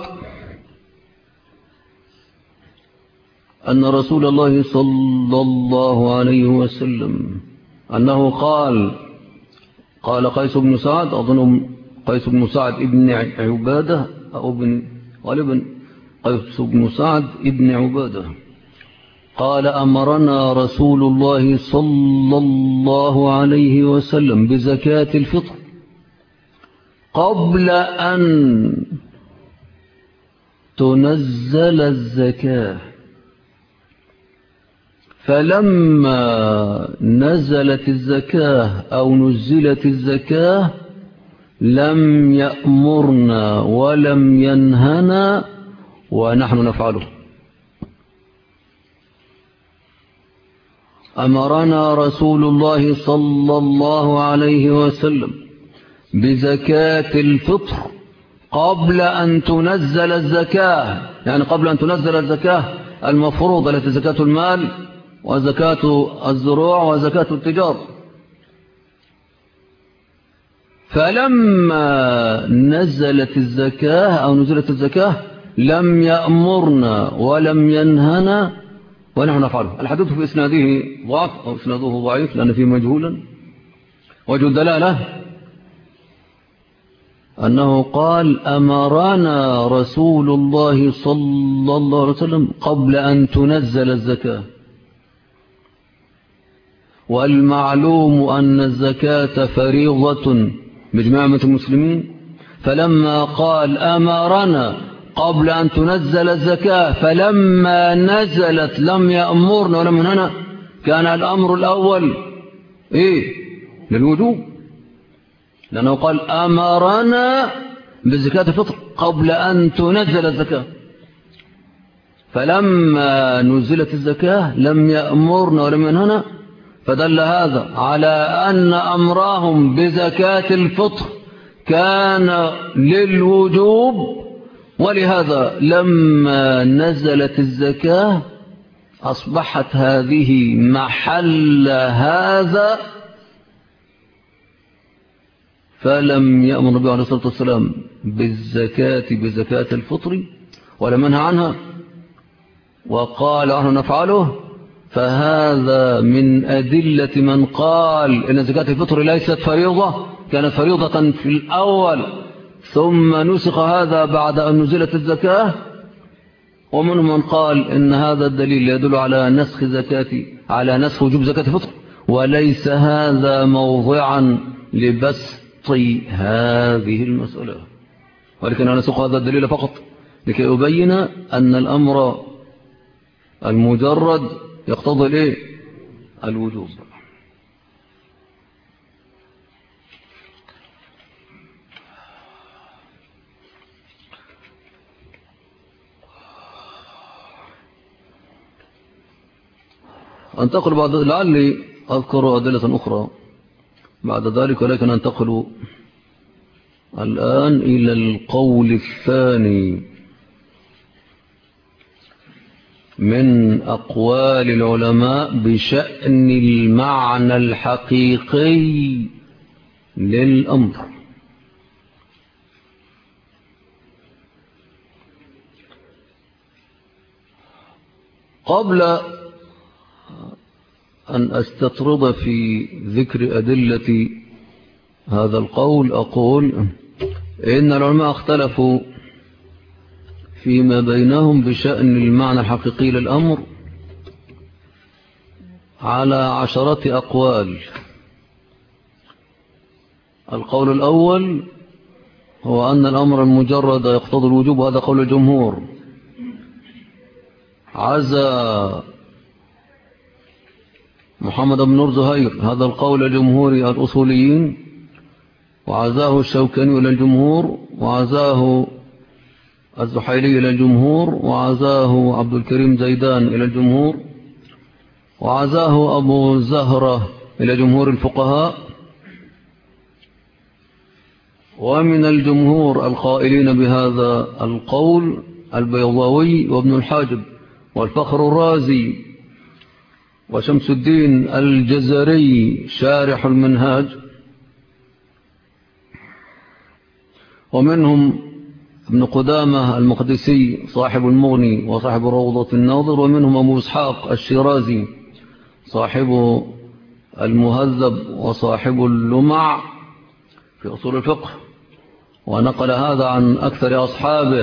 أن رسول الله صلى الله عليه وسلم أنه قال قيس بن سعد، أظن قيس بن سعد ابن عبادة أو غالبا قيس بن سعد ابن عبادة، قال أمرنا رسول الله صلى الله عليه وسلم بزكاة الفطر قبل أن تنزل الزكاة، فلما نزلت الزكاة أو نزلت الزكاة لم يأمرنا ولم ينهنا ونحن نفعله. أمرنا رسول الله صلى الله عليه وسلم بزكاة الفطر قبل أن تنزل الزكاة، يعني قبل أن تنزل الزكاة المفروضة التي زكاة المال وزكاة الزروع وزكاة التجارة. فلما نزلت الزكاة أو نزلت الزكاة لم يأمرنا ولم ينهنا ونحن نفعله. الحديث في إسناده ضعف أو إسناده ضعيف لأن فيه مجهولا. وجه الدلالة أنه قال أمرنا رسول الله صلى الله عليه وسلم قبل أن تنزل الزكاة، والمعلوم أن الزكاة فريضة بجماعة المسلمين، فلما قال أمرنا قبل أن تنزل الزكاة فلما نزلت لم يأمرنا ولم ينهنا، كان الأمر الأول للوجوب، لأنه قال أمرنا بزكاة الفطر قبل أن تنزل الزكاة، فلما نزلت الزكاة لم يأمرنا ولم ينهنا، فدل هذا على أن أمرهم بزكاة الفطر كان للوجوب، ولهذا لما نزلت الزكاة أصبحت هذه محل هذا، فلم يأمر النبي عليه الصلاة والسلام بزكاة الفطر ولم ينهى عنها وقال نحن نفعله. فهذا من أدلة من قال إن زكاة الفطر ليست فريضة، كانت فريضة في الأول ثم نسخ هذا بعد أن نزلت الزكاة. ومن من قال إن هذا الدليل يدل على نسخ وجوب زكاة الفطر، وليس هذا موضعا لبسط هذه المسألة، ولكن أنا نسخ هذا الدليل فقط لكي أبين أن الأمر المجرد يقتضي الوجوب. أنتقل بعد لعلي أذكر أدلة أخرى بعد ذلك، ولكن أنتقل الآن إلى القول الثاني من أقوال العلماء بشأن المعنى الحقيقي للأمر. قبل أن أستطرد في ذكر أدلة هذا القول أقول إن العلماء اختلفوا فيما بينهم بشأن المعنى الحقيقي للأمر على 10 أقوال. القول الأول هو أن الأمر المجرد يقتضي الوجوب، وهذا قول الجمهور. عزى محمد بن نور زهير هذا القول جمهوري الأصوليين، وعزاه الشوكاني إلى الجمهور، وعزاه الزحيلي إلى الجمهور، وعزاه عبد الكريم زيدان إلى الجمهور، وعزاه أبو زهرة إلى جمهور الفقهاء. ومن الجمهور القائلين بهذا القول البيضاوي وابن الحاجب والفخر الرازي وشمس الدين الجزري شارح المنهاج، ومنهم ابن قدامة المقدسي صاحب المغني وصاحب روضة الناظر، ومنهم أبو إسحاق الشيرازي صاحب المهذب وصاحب اللمع في أصول الفقه، ونقل هذا عن أكثر أصحابه.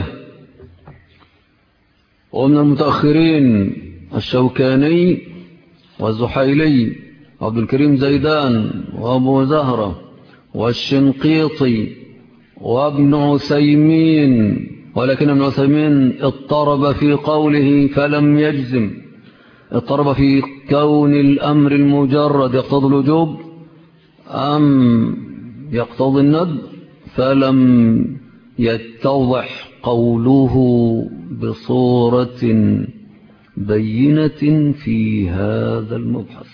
ومن المتأخرين الشوكاني والزحيلي عبد الكريم زيدان وأبو زهرة والشنقيطي وابن عثيمين، ولكن ابن عثيمين اضطرب في قوله فلم يجزم، اضطرب في كون الأمر المجرد يقتضي الوجوب أم يقتضي الندب، فلم يتضح قوله بصورة بينة في هذا المبحث.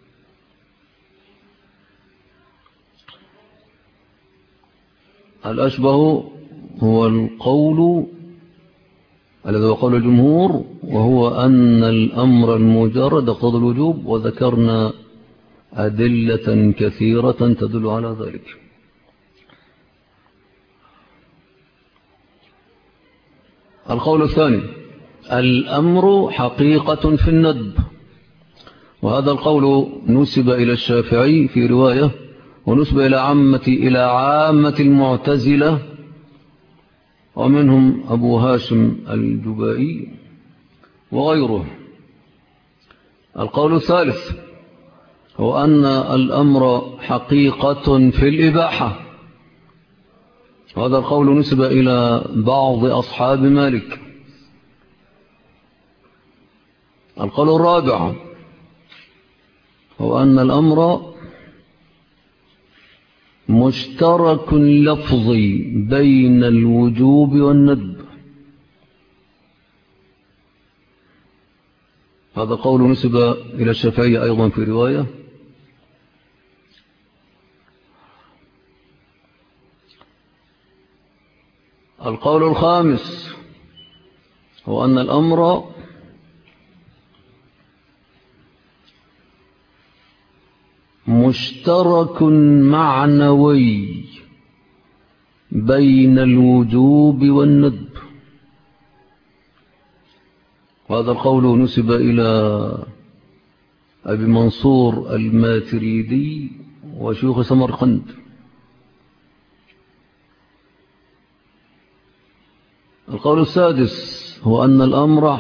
الأشبه هو القول الذي هو قول الجمهور، وهو أن الأمر المجرد يقتضي الوجوب، وذكرنا أدلة كثيرة تدل على ذلك. القول الثاني: الأمر حقيقة في الندب، وهذا القول نسب إلى الشافعي في رواية، ونسب إلى عامة المعتزلة، ومنهم أبو هاشم الجبائي وغيره. القول الثالث هو أن الأمر حقيقة في الإباحة، وهذا القول نسب إلى بعض أصحاب مالك. القول الرابع هو أن الأمر مشترك لفظي بين الوجوب والندب، هذا قول نسب إلى الشافعي أيضا في رواية. القول الخامس هو أن الأمر مشترك معنوي بين الوجوب والندب، وهذا القول نسب إلى أبي منصور الماتريدي وشيوخ سمرقند. القول السادس هو أن الأمر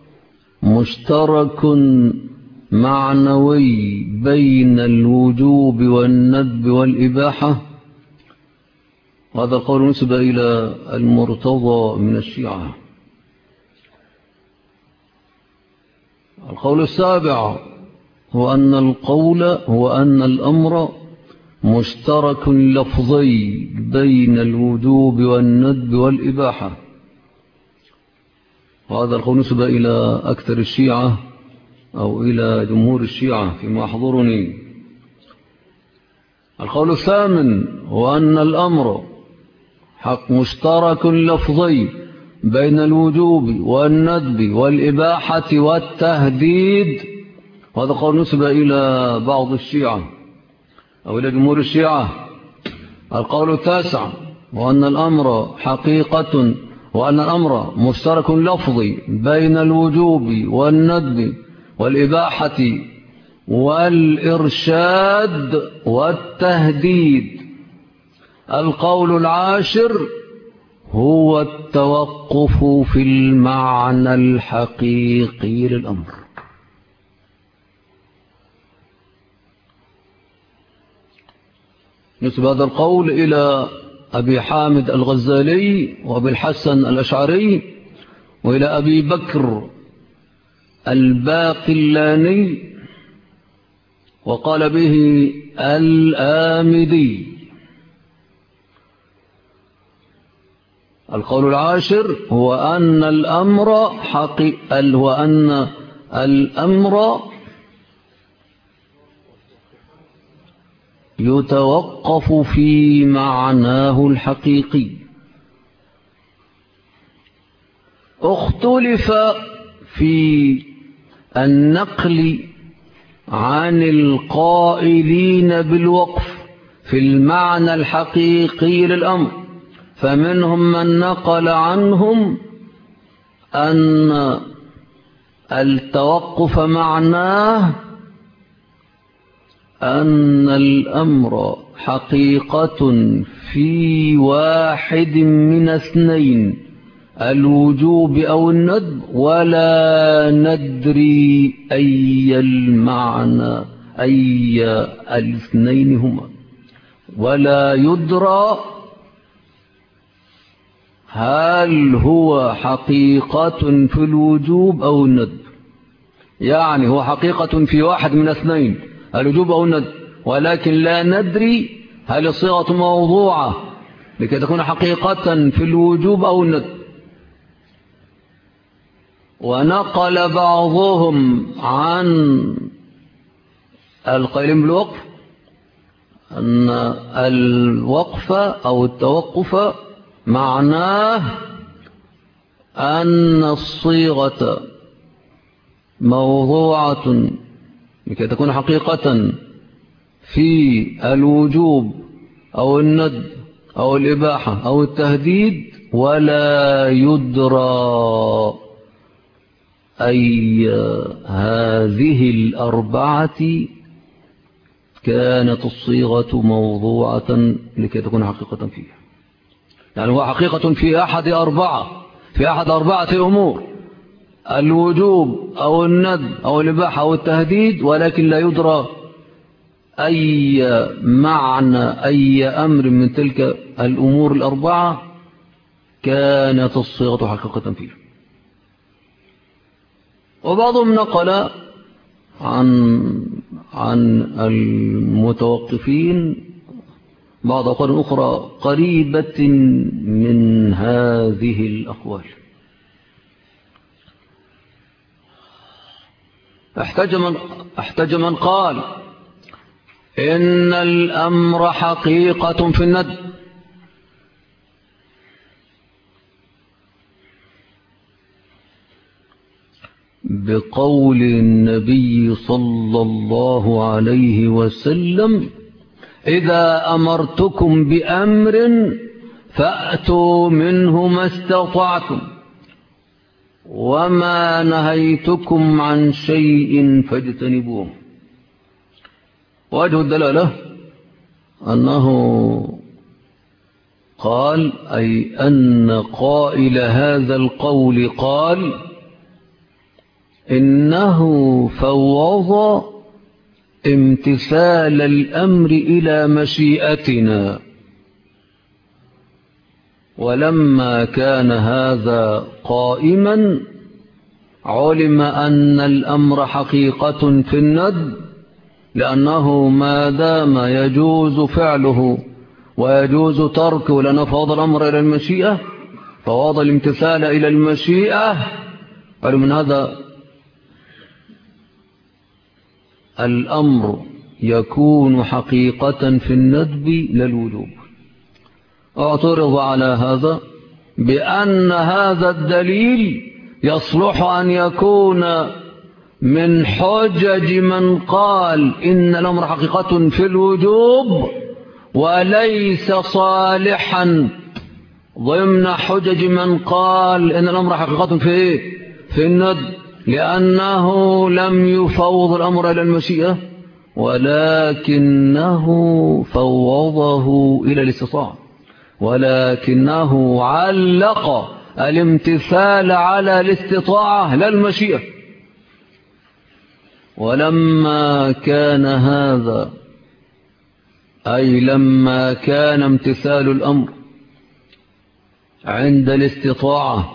مشترك معنوي بين الوجوب والندب والإباحة، وهذا القول نسب إلى المرتضى من الشيعة. القول السابع هو أن الأمر مشترك لفظي بين الوجوب والندب والإباحة، وهذا القول نسب إلى أكثر الشيعة أو إلى جمهور الشيعة فيما أحضرني. القول الثامن هو أن الأمر حق مشترك لفظي بين الوجوب والندب والإباحة والتهديد، وهذا قول نسب إلى بعض الشيعة أو إلى جمهور الشيعة. القول التاسع هو أن الأمر حقيقة، وأن الأمر مشترك لفظي بين الوجوب والندب والإباحة والإرشاد والتهديد. القول العاشر هو التوقف في المعنى الحقيقي للأمر. نسب هذا القول إلى أبي حامد الغزالي وأبي الحسن الأشعري وإلى أبي بكر الباقلاني، وقال به الآمدي. القول العاشر هو أن الأمر يتوقف في معناه الحقيقي. اختلف في النقل عن القائلين بالوقف في المعنى الحقيقي للأمر، فمنهم من نقل عنهم أن التوقف معناه أن الأمر حقيقة في واحد من اثنين، الوجوب أو الندب، ولا ندري أي المعنى أي الاثنين هما، ولا يدرى هل هو حقيقة في الوجوب أو الندب. يعني هو حقيقة في واحد من اثنين، الوجوب أو الندب، ولكن لا ندري هل الصيغة موضوعة لكي تكون حقيقة في الوجوب أو الندب. ونقل بعضهم عن القائلين بالوقف أن الوقف أو التوقف معناه أن الصيغة موضوعة لكي تكون حقيقة في الوجوب أو الندب أو الإباحة أو التهديد، ولا يدرى أي هذه الأربعة كانت الصيغة موضوعة لكي تكون حقيقة فيها. يعني هو حقيقة في أحد أربعة أمور، الوجوب أو الندب أو الإباحة أو التهديد، ولكن لا يدرى أي معنى أي أمر من تلك الأمور الأربعة كانت الصيغة حقيقة فيه. وبعضهم نقل عن المتوقفين بعض أقوال أخرى قريبة من هذه الأقوال. احتج من قال إن الأمر حقيقة في الندب، بقول النبي صلى الله عليه وسلم: إذا أمرتكم بأمر فأتوا منه ما استطعتم، وما نهيتكم عن شيء فاجتنبوه. وجه الدلالة أنه قال أي أن قائل هذا القول قال إنه فوض امتثال الأمر إلى مشيئتنا، ولما كان هذا قائما علم أن الأمر حقيقة في الندب، لأنه ما دام يجوز فعله ويجوز تركه، لأنه فوض الأمر إلى المشيئة، فوض الامتثال إلى المشيئة، قالوا من هذا الأمر يكون حقيقة في الندب للوجوب. اعترض على هذا بأن هذا الدليل يصلح أن يكون من حجج من قال إن الأمر حقيقة في الوجوب، وليس صالحا ضمن حجج من قال إن الأمر حقيقة في الندب، لأنه لم يفوض الأمر إلى المشيئة، ولكنه فوضه إلى الاستطاعة، ولكنه علق الامتثال على الاستطاعة لا المشيئة. ولما كان هذا أي لما كان امتثال الأمر عند الاستطاعة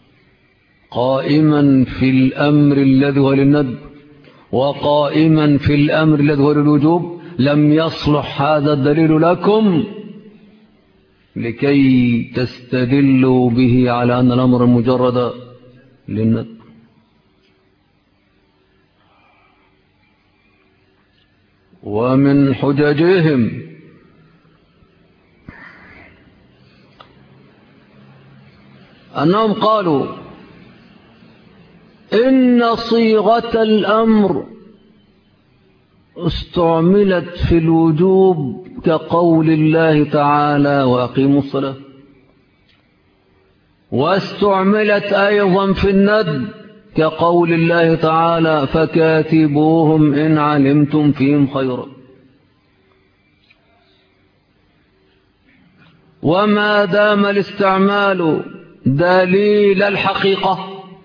قائما في الأمر الذي هو للندب وقائما في الأمر الذي هو للوجوب، لم يصلح هذا الدليل لكم لكي تستدلوا به على أن الأمر مجرد للندب. ومن حججهم أنهم قالوا إن صيغة الأمر استعملت في الوجوب كقول الله تعالى وأقيموا الصلاة، واستعملت أيضا في الندب كقول الله تعالى فكاتبوهم إن علمتم فيهم خيرا. وما دام الاستعمال دليل الحقيقة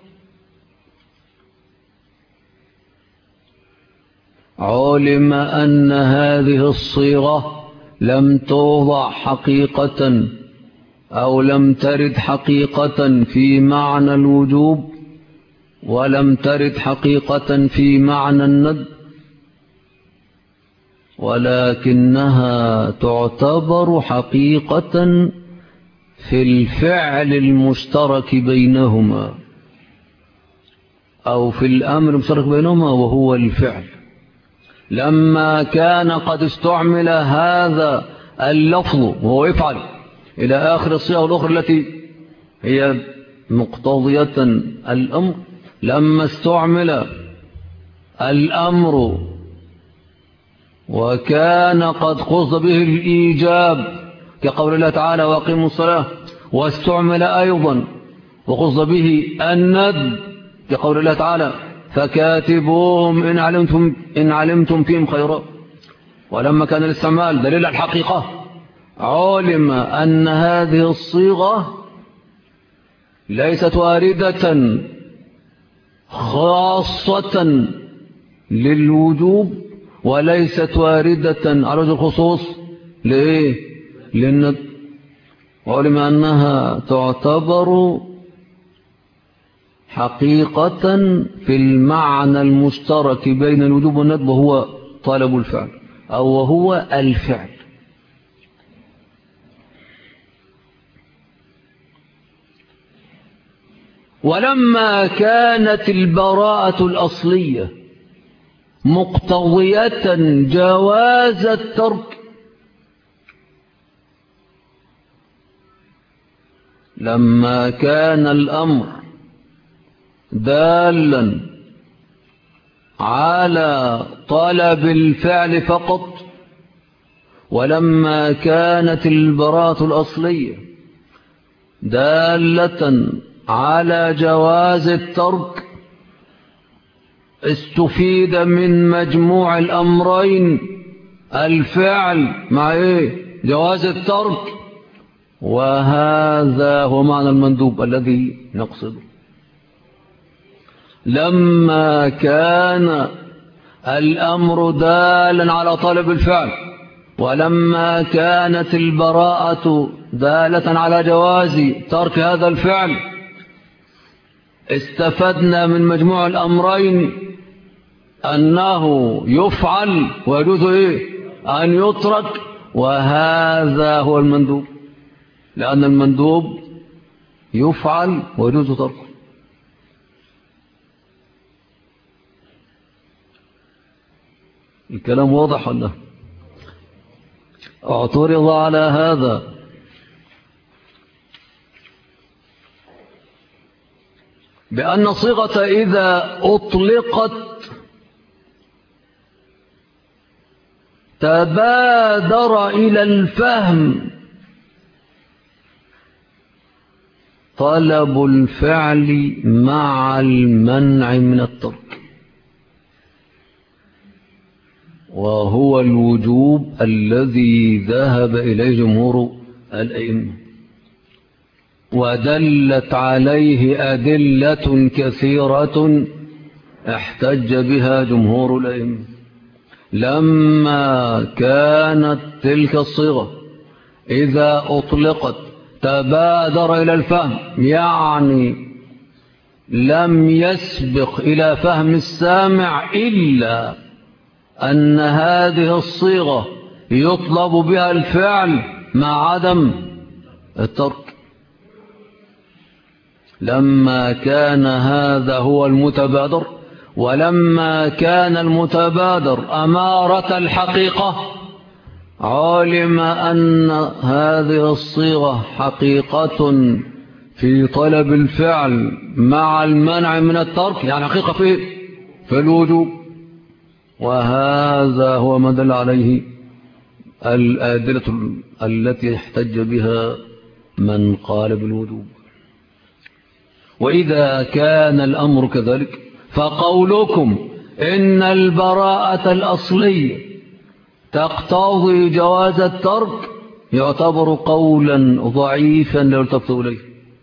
علم أن هذه الصيغة لم توضع حقيقة أو لم ترد حقيقة في معنى الوجوب، ولم ترد حقيقة في معنى الندب، ولكنها تعتبر حقيقة في الفعل المشترك بينهما أو في الأمر المشترك بينهما وهو الفعل. لما كان قد استعمل هذا اللفظ وهو يفعل إلى آخر الصيغ الأخرى التي هي مقتضية الأمر، لما استعمل الأمر وكان قد قصد به الإيجاب كقول الله تعالى وأقيموا الصلاة، واستعمل أيضا وقصد به الندب كقول الله تعالى فكاتبوهم إن علمتم فيهم خيرا. ولما كان الاستعمال دليل الحقيقة علم أن هذه الصيغة ليست واردة خاصة للوجوب وليست واردة على وجه الخصوص للندب، وعلم أنها تعتبر حقيقة في المعنى المشترك بين الوجوب والندب وهو طلب الفعل أو وهو الفعل. ولما كانت البراءة الأصلية مقتضية جواز الترك، لما كان الأمر دالا على طلب الفعل فقط، ولما كانت البراءة الأصلية دالة على جواز الترك، استفيد من مجموع الأمرين الفعل مع جواز الترك، وهذا هو معنى المندوب الذي نقصده. لما كان الأمر دالا على طلب الفعل ولما كانت البراءة دالة على جواز ترك هذا الفعل، استفدنا من مجموع الأمرين أنه يفعل ويجوز أن يترك، وهذا هو المندوب، لأن المندوب يفعل ويجوز تركه. الكلام واضح ولا؟ اعترض على هذا بأن صيغة إذا أطلقت تبادر إلى الفهم طلب الفعل مع المنع من الترك، وهو الوجوب الذي ذهب إليه جمهور الأئمة، ودلت عليه أدلة كثيرة احتج بها جمهور الأئمة. لما كانت تلك الصيغة إذا أطلقت تبادر إلى الفهم، يعني لم يسبق إلى فهم السامع إلا أن هذه الصيغة يطلب بها الفعل مع عدم الترك. لما كان هذا هو المتبادر، ولما كان المتبادر أمارة الحقيقة، علم أن هذه الصيغة حقيقة في طلب الفعل مع المنع من الترك، يعني حقيقة في الوجوب. وهذا هو ما دل عليه الأدلة التي احتج بها من قال بالوجوب. وإذا كان الأمر كذلك فقولكم إن البراءة الأصلية تقتضي جواز الترك يعتبر قولا ضعيفا لا يلتفت إليه،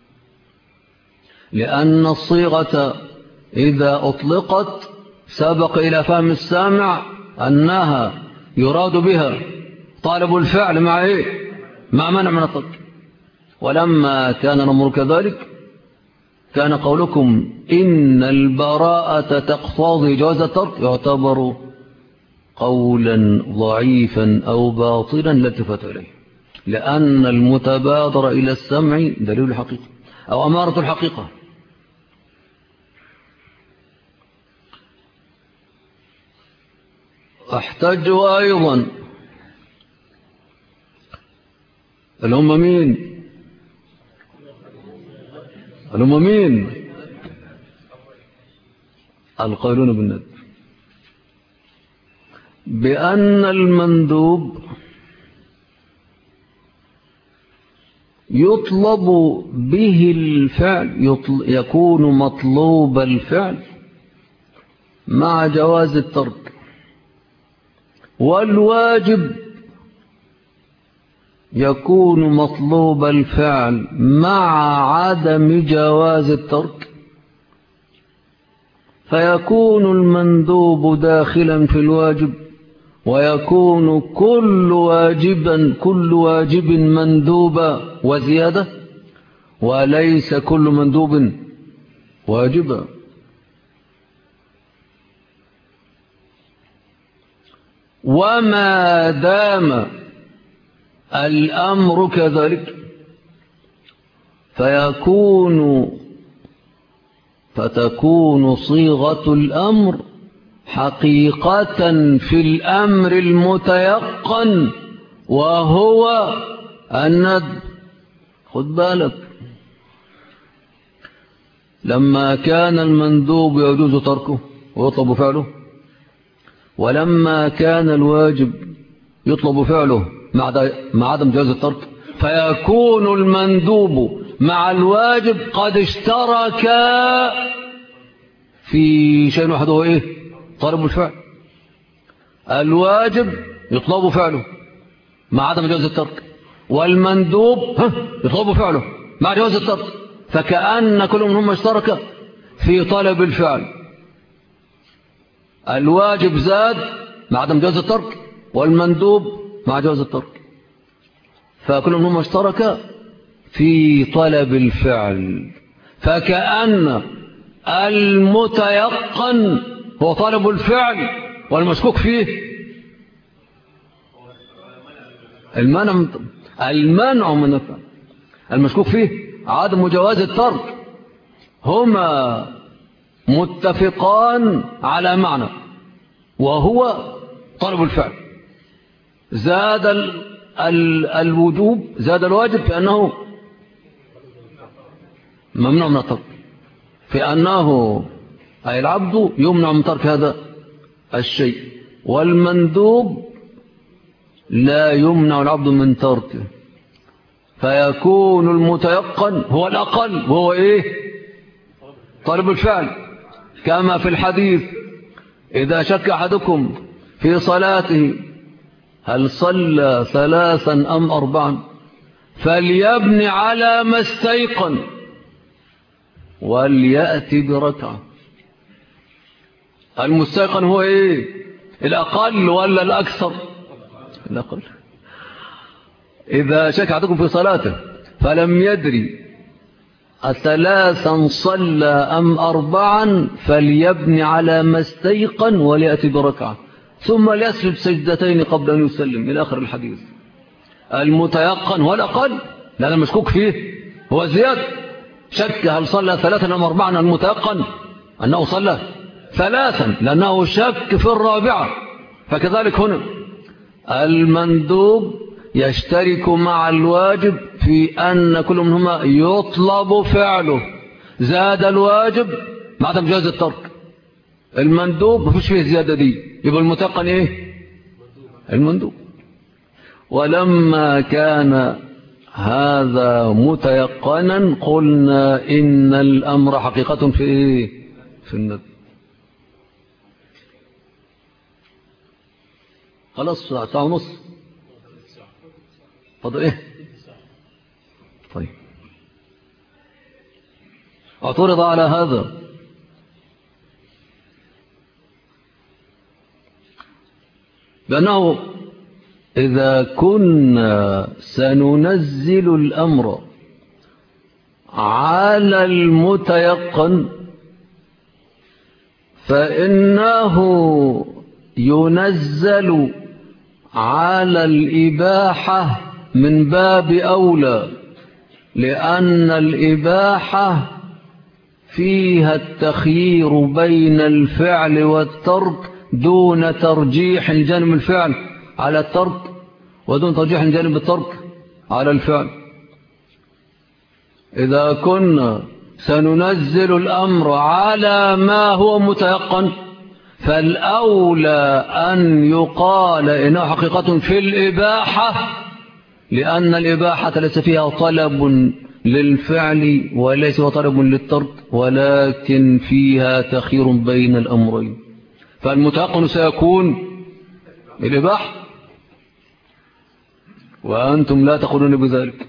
لأن الصيغة إذا أطلقت سبق إلى فهم السامع أنها يراد بها طالب الفعل مع إيه؟ مع منع من الترك. ولما كان الأمر كذلك كان قولكم إن البراءة تقتضي جواز الترك يعتبر قولا ضعيفا أو باطلا لا التفات إليه، لأن المتبادر إلى السمع دليل الحقيقة أو أمارة الحقيقة. احتجوا أيضا الهم مين القائلون بالندب بأن المندوب يطلب به الفعل، يكون مطلوب الفعل مع جواز الترك، والواجب يكون مطلوب الفعل مع عدم جواز الترك، فيكون المندوب داخلا في الواجب، ويكون كل واجب مندوبا وزيادة، وليس كل مندوب واجبا. وما دام الأمر كذلك فتكون صيغة الأمر حقيقة في الأمر المتيقن وهو الندب. خد بالك، لما كان المندوب يجوز تركه ويطلب فعله، ولما كان الواجب يطلب فعله مع عدم جواز الترك، فيكون المندوب مع الواجب قد اشتركا في شيء واحد، هو ايه؟ طلب الفعل. الواجب يطلب فعله مع عدم جواز الترك، والمندوب يطلب فعله مع جواز الترك، فكأن كل منهم اشترك في طلب الفعل. الواجب زاد مع عدم جواز الترك، والمندوب مع جواز الترك، فكل منهم اشترك في طلب الفعل، فكأن المتيقن هو طلب الفعل، والمشكوك فيه المنع من الفعل، المشكوك فيه عدم جواز الترك. هما متفقان على معنى وهو طلب الفعل. زاد الوجوب، زاد الواجب في أنه ممنوع من الترك، في أنه أي العبد يمنع من ترك هذا الشيء، والمندوب لا يمنع العبد من تركه، فيكون المتيقن هو الأقل، وهو إيه؟ طلب الفعل. كما في الحديث: إذا شك أحدكم في صلاته هل صلى 3 أم 4 فليبني على ما استيقن وليأتي بركعة. المستيقن هو إيه؟ الأقل ولا الأكثر؟ الأقل. إذا شك أحدكم في صلاته فلم يدري 3 صلى أم 4 فليبني على ما استيقن وليأتي بركعة، ثم ليسجد سجدتين قبل أن يسلم، إلى آخر الحديث. المتيقن هو الأقل، لأن المشكوك فيه هو زيادة. شك هل صلى 3 أم 4، المتيقن أنه صلى 3 لأنه شك في الرابعة. فكذلك هنا المندوب يشترك مع الواجب في أن كل منهما يطلب فعله. زاد الواجب مع عدم جواز الترك، المندوب مفيش فيه زيادة دي، يبقى المتيقن إيه؟ المندوب. ولما كان هذا متيقنا قلنا إن الأمر حقيقة في إيه؟ في الندب. خلاص ساعة ونص فضل إيه؟ طيب اعترض على هذا بأنه إذا كنا سننزل الأمر على المتيقن فإنه ينزل على الإباحة من باب أولى، لأن الإباحة فيها التخيير بين الفعل والترك دون ترجيح الجانب الفعل على الترك، ودون ترجيح الجانب الترك على الفعل. إذا كنا سننزل الأمر على ما هو متيقن فالأولى أن يقال إنه حقيقة في الإباحة، لأن الإباحة ليس فيها طلب للفعل وليس طلب للترك، ولكن فيها تخير بين الأمرين، فالمتيقن سيكون الإباحة، وأنتم لا تقولون بذلك.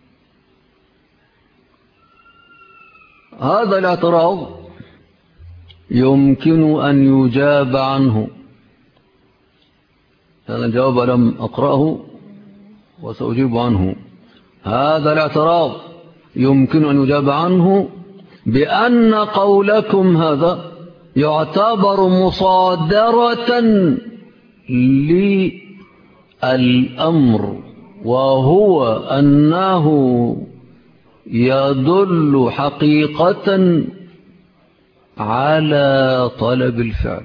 هذا الاعتراض يمكن أن يجاب عنه. هذا الجواب لم أقرأه وسأجيب عنه. هذا الاعتراض يمكن أن يجاب عنه بأن قولكم هذا يعتبر مصادرة للأمر، وهو أنه يدل حقيقة على طلب الفعل.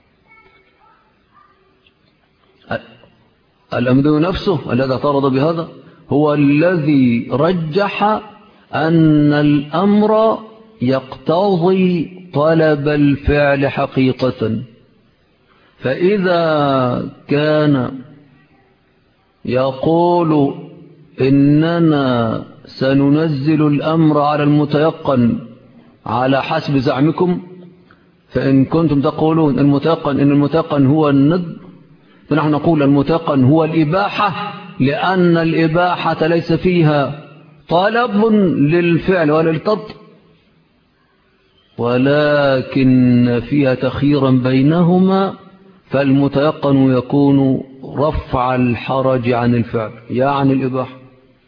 الأمدو نفسه الذي اعترض بهذا هو الذي رجح أن الأمر يقتضي طلب الفعل حقيقة. فإذا كان يقول إننا سننزل الأمر على المتيقن على حسب زعمكم، فإن كنتم تقولون إن المتيقن هو الندب، فنحن نقول المتيقن هو الإباحة، لأن الإباحة ليس فيها طلب للفعل ولا للترك، ولكن فيها تخييرا بينهما، فالمتيقن يكون رفع الحرج عن الفعل يعني الإباحة.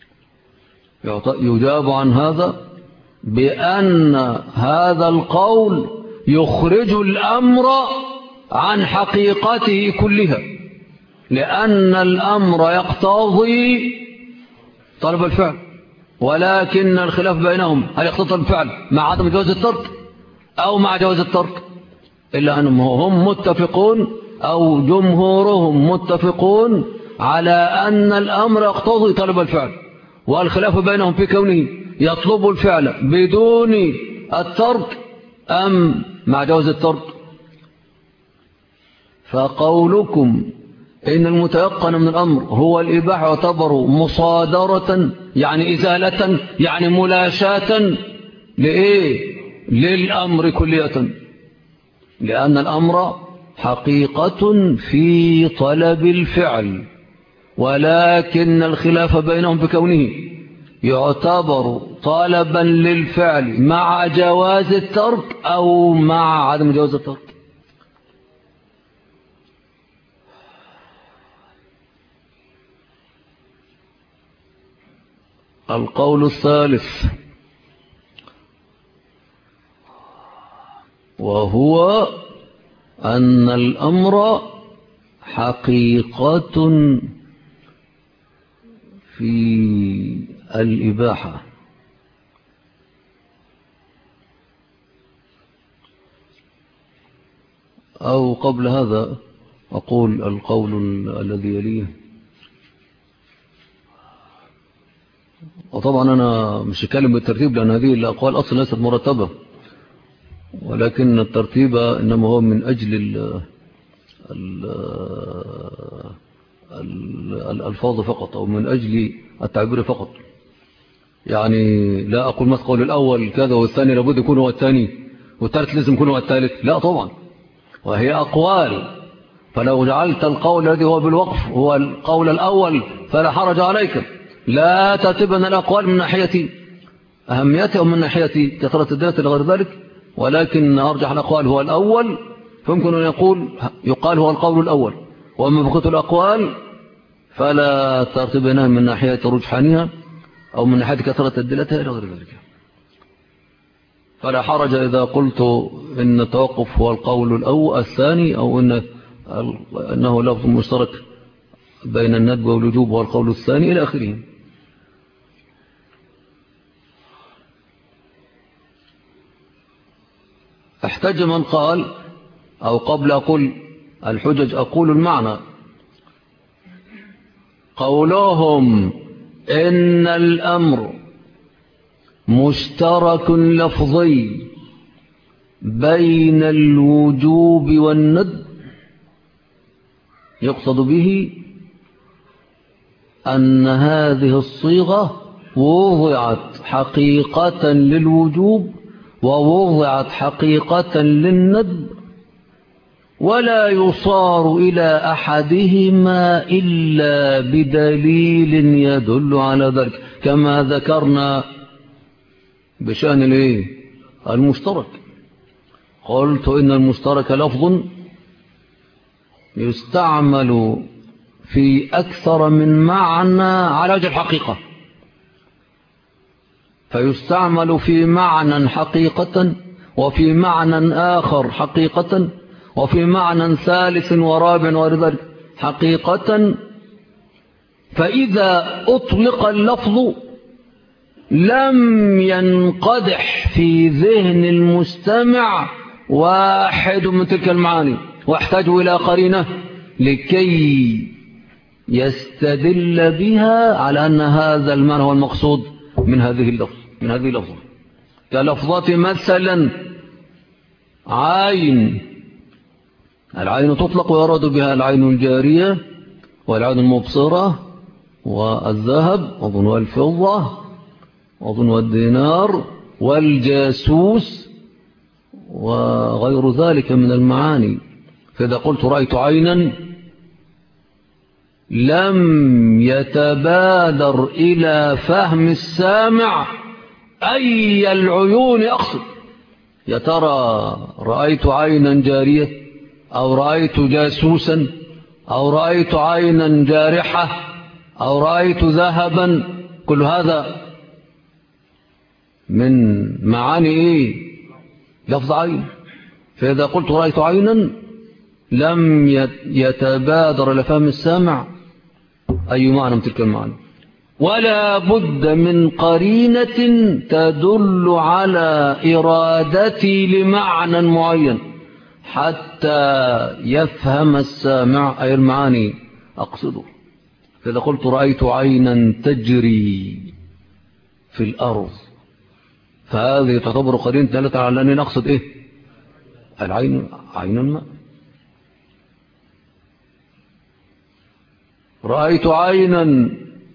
يجاب عن هذا بأن هذا القول يخرج الأمر عن حقيقته كلها، لأن الأمر يقتضي طلب الفعل، ولكن الخلاف بينهم هل يقتضي الفعل مع عدم جواز الترك أو مع جواز الترك، إلا أنهم هم متفقون أو جمهورهم متفقون على أن الأمر يقتضي طلب الفعل، والخلاف بينهم في كونه يطلب الفعل بدون الترك أم مع جواز الترك. فقولكم إن المتيقن من الأمر هو الإباحة يعتبر مصادرة يعني إزالة يعني ملاشاة لإيه؟ للأمر كلية، لأن الأمر حقيقة في طلب الفعل، ولكن الخلاف بينهم بكونه يعتبر طلبا للفعل مع جواز الترك أو مع عدم جواز الترك. القول الثالث وهو أن الأمر حقيقة في الإباحة، أو قبل هذا أقول القول الذي يليه. وطبعا أنا مش هتكلم بالترتيب لأن هذه الأقوال أصلا ليست مرتبة، ولكن الترتيب إنما هو من أجل الألفاظ فقط، أو من أجل التعبير فقط. يعني لا أقول مثل قول الأول كذا والثاني لابد يكون هو الثاني والثالث لازم يكون هو الثالث، لا طبعا، وهي أقوال. فلو جعلت القول الذي هو بالوقف هو القول الأول فلا حرج عليك، لا ترتبن الأقوال من ناحية أهميتها ومن ناحية كثرة الدلالة لغير ذلك، ولكن أرجح الأقوال هو الأول، فيمكن أن يقال هو القول الأول. وأما بقية الأقوال فلا ترتبنها من ناحية رجحانها أو من ناحية كثرة الدلالة إلى غير ذلك. فلا حرج إذا قلت إن التوقف هو القول الأول الثاني، أو أنه لفظ مشترك بين الندب والوجوب والقول الثاني إلى آخره. احتج من قال، أو قبل أقول الحجج أقول المعنى، قولهم إن الأمر مشترك لفظي بين الوجوب والندب، يقصد به أن هذه الصيغة وضعت حقيقة للوجوب ووضعت حقيقة للندب، ولا يصار إلى أحدهما إلا بدليل يدل على ذلك، كما ذكرنا بشأن المشترك. قلت إن المشترك لفظ يستعمل في أكثر من معنى على وجه الحقيقة، فيستعمل في معنى حقيقة، وفي معنى آخر حقيقة، وفي معنى ثالث ورابع وذلك حقيقة. فإذا أطلق اللفظ لم ينقدح في ذهن المستمع واحد من تلك المعاني، واحتاج إلى قرينة لكي يستدل بها على أن هذا المعنى هو المقصود من هذه اللفظة. كلفظة مثلا عين، العين تطلق ويراد بها العين الجارية والعين المبصرة والذهب وظن الفضة وظن الدينار والجاسوس وغير ذلك من المعاني. فإذا قلت رأيت عينا لم يتبادر إلى فهم السامع أي العيون أقصد، يا ترى رأيت عينا جارية أو رأيت جاسوسا أو رأيت عينا جارحة أو رأيت ذهبا، كل هذا من معاني لفظ عين. فإذا قلت رأيت عينا لم يتبادر إلى فهم السامع أي معنى من تلك المعاني، ولا بد من قرينة تدل على إرادتي لمعنى معين حتى يفهم السامع أي المعاني أقصده. فإذا قلت رأيت عينا تجري في الأرض، فهذه تعتبر قرينة دالت على أنني نقصد العين، عين الماء. رأيت عينا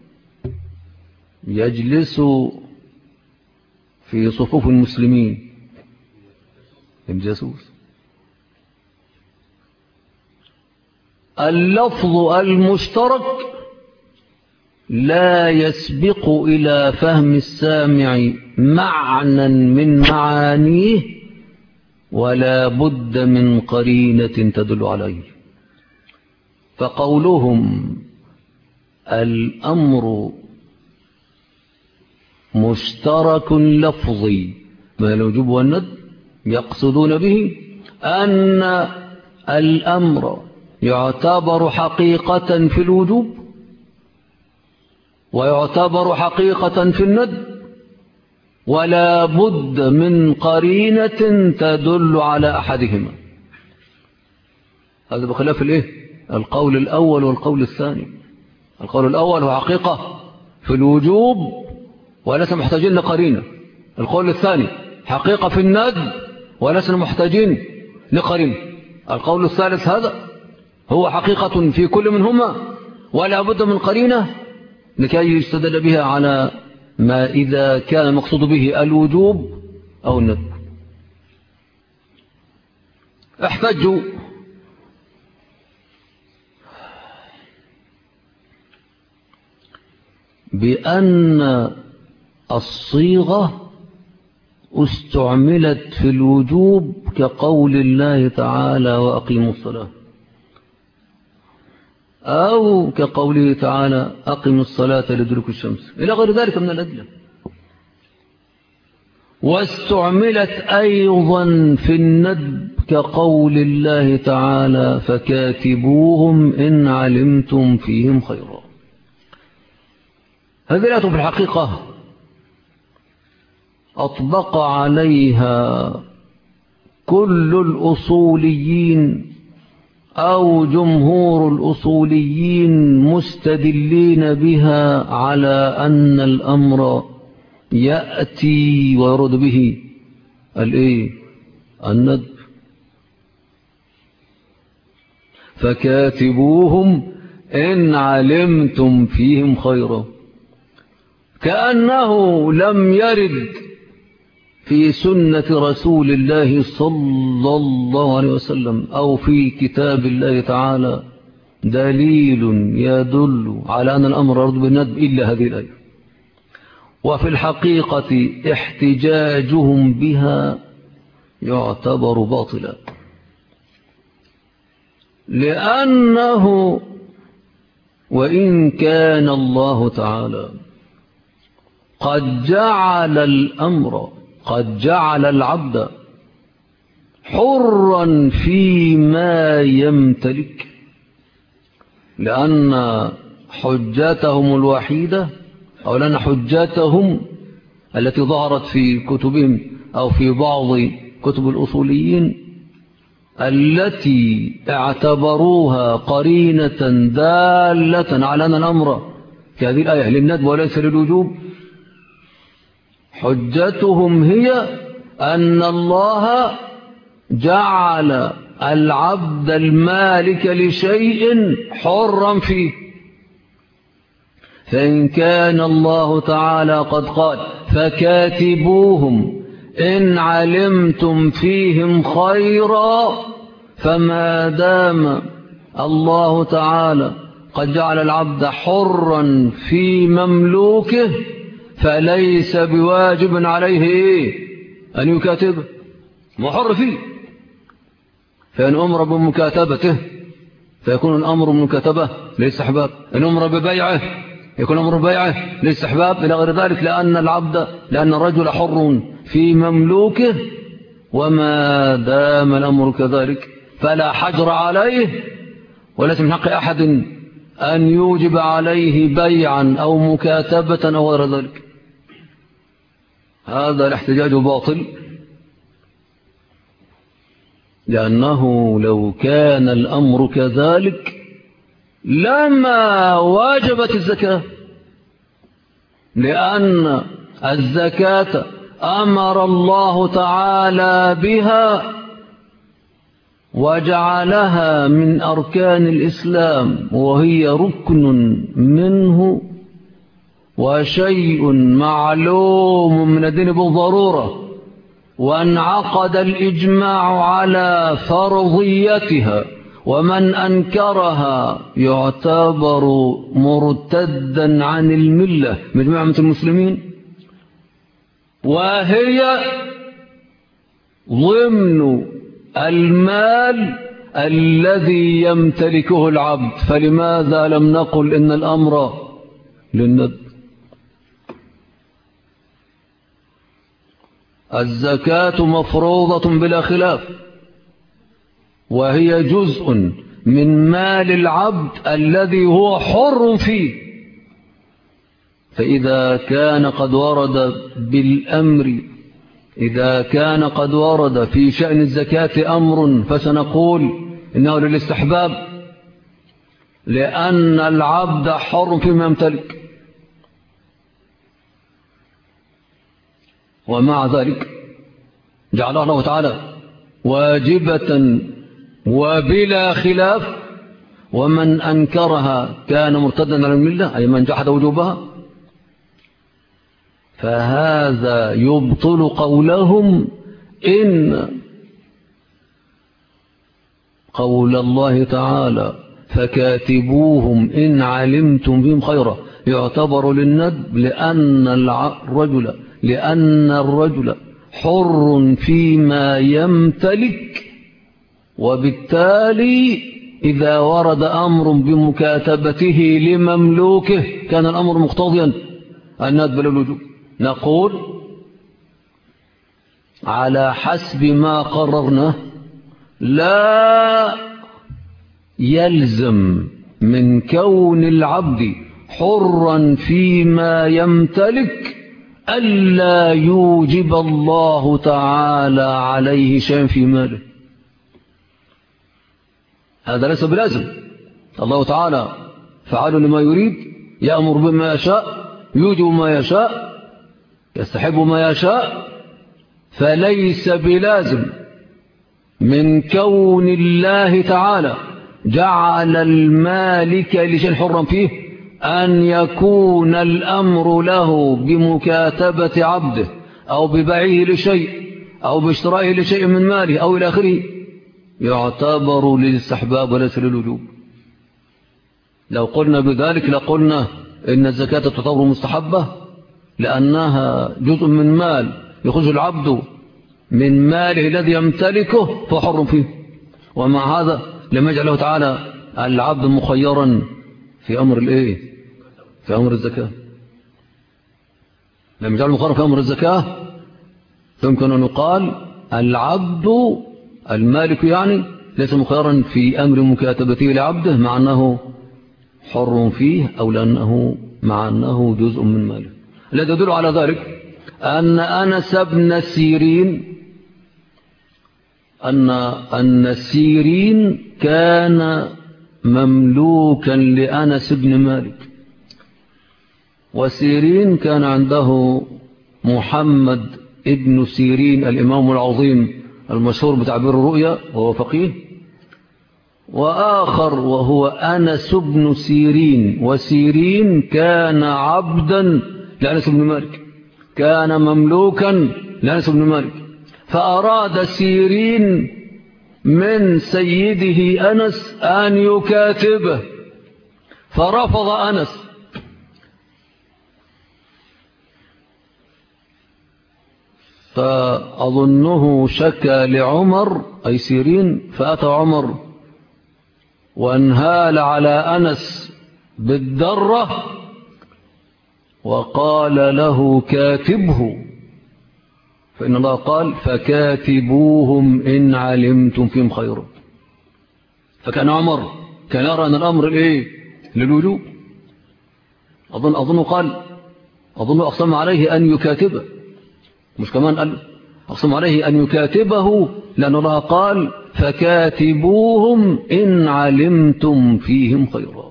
يجلس في صفوف المسلمين، الجاسوس. اللفظ المشترك لا يسبق إلى فهم السامع معنى من معانيه، ولا بد من قرينة تدل عليه. فقولهم الأمر مشترك لفظي بين الوجوب والندب يقصدون به أن الأمر يعتبر حقيقة في الوجوب ويعتبر حقيقة في الندب، ولا بد من قرينة تدل على أحدهما. هذا بخلاف القول الأول والقول الثاني. القول الأول هو حقيقة في الوجوب وليس محتاجين لقرينة. القول الثاني حقيقة في الندب ولسنا محتاجين لقرين. القول الثالث هذا هو حقيقة في كل منهما، ولا بد من قرينة لكي يستدل بها على ما إذا كان المقصود به الوجوب أو الندب. احتجوا بأن الصيغة استعملت في الوجوب كقول الله تعالى وأقيموا الصلاة، أو كقوله تعالى أقيموا الصلاة لدلوك الشمس إلى غير ذلك من الأدلة. واستعملت أيضا في الندب كقول الله تعالى فكاتبوهم إن علمتم فيهم خيرا. هذه الآية في الحقيقة أطبق عليها كل الأصوليين أو جمهور الأصوليين مستدلين بها على أن الأمر يأتي ويرد به الندب. فكاتبوهم إن علمتم فيهم خيرا، كأنه لم يرد في سنة رسول الله صلى الله عليه وسلم أو في كتاب الله تعالى دليل يدل على أن الأمر يرد بالندب إلا هذه الآية. وفي الحقيقة احتجاجهم بها يعتبر باطلا، لأنه وإن كان الله تعالى قد جعل العبد حرا فيما يمتلك، لأن حجتهم الوحيدة أو لأن حجتهم التي ظهرت في كتبهم أو في بعض كتب الأصوليين التي اعتبروها قرينة دالة على أن الأمر كهذه الآية للندب وليس للوجوب، حجتهم هي أن الله جعل العبد المالك لشيء حرا فيه. فإن كان الله تعالى قد قال فكاتبوهم إن علمتم فيهم خيرا، فما دام الله تعالى قد جعل العبد حرا في مملوكه فليس بواجب عليه أن يكاتبه، محر فيه. فإن أمر بمكاتبته فيكون الأمر بمكاتبة للاستحباب، إن أمر ببيعه يكون أمر ببيعه للاستحباب إلى غير ذلك، لأن الرجل حر في مملوكه، وما دام الأمر كذلك فلا حجر عليه، وليس من حق أحد أن يوجب عليه بيعا أو مكاتبة أو غير ذلك. هذا الاحتجاج باطل، لأنه لو كان الأمر كذلك لما واجبت الزكاة، لأن الزكاة أمر الله تعالى بها وجعلها من أركان الإسلام، وهي ركن منه وشيء معلوم من الدين بالضرورة، وانعقد الإجماع على فرضيتها، ومن أنكرها يعتبر مرتدا عن الملة من جماعة المسلمين، وهي ضمن المال الذي يمتلكه العبد. فلماذا لم نقل إن الأمر للندب؟ الزكاة مفروضة بلا خلاف، وهي جزء من مال العبد الذي هو حر فيه. فإذا كان قد ورد بالأمر، إذا كان قد ورد في شأن الزكاة أمر فسنقول إنه للاستحباب، لأن العبد حر فيما يمتلك. ومع ذلك جعل الله تعالى واجبة وبلا خلاف، ومن أنكرها كان مرتدا على الملة، أي من جحد وجوبها، فهذا يبطل قولهم إن قول الله تعالى فكاتبوهم إن علمتم بهم خيرا يعتبر للندب، لأن الرجل حر فيما يمتلك، وبالتالي إذا ورد أمر بمكاتبته لمملوكه كان الأمر مقتضيا الندب للوجوب. نقول على حسب ما قررنا لا يلزم من كون العبد حرا فيما يمتلك ألا يوجب الله تعالى عليه شيئا في ماله. هذا ليس بلازم. الله تعالى فعال لما يريد، يأمر بما يشاء، يوجب ما يشاء، يستحب ما يشاء، فليس بلازم من كون الله تعالى جعل المالك لشيء حرا فيه أن يكون الأمر له بمكاتبة عبده أو ببيعه لشيء أو باشترائه لشيء من ماله أو إلى آخره يعتبر للاستحباب وليس للوجوب. لو قلنا بذلك لقلنا إن الزكاة تعتبر مستحبة لأنها جزء من مال يخرج العبد من ماله الذي يمتلكه فحر فيه، ومع هذا لم يجعله تعالى العبد مخيرا في أمر الإيه؟ في أمر الزكاة. لم يجعله مخيرا في أمر الزكاة، يمكن أن يقال العبد المالك يعني ليس مخيرا في أمر مكاتبته لعبده مع أنه حر فيه أو لأنه مع أنه جزء من ماله. الذي يدل على ذلك أن أنس بن سيرين أن سيرين كان مملوكا لأنس بن مالك، وسيرين كان عنده محمد ابن سيرين الإمام العظيم المشهور بتعبير الرؤيا وهو فقيه، وآخر وهو أنس بن سيرين، وسيرين كان عبدا لأنس بن مالك، كان مملوكا لأنس بن مالك، فأراد سيرين من سيده أنس أن يكاتبه فرفض أنس، فأظنه شكى لعمر أي سيرين، فأتى عمر وانهال على أنس بالدرة وقال له كاتبه، فإن الله قال فكاتبوهم إن علمتم فيهم خيرا. فكان عمر كان يرى أن الأمر إيه؟ للوجوب. أظن أقسم عليه أن يكاتبه، مش كمان قال أقسم عليه أن يكاتبه لأن الله قال فكاتبوهم إن علمتم فيهم خيرا.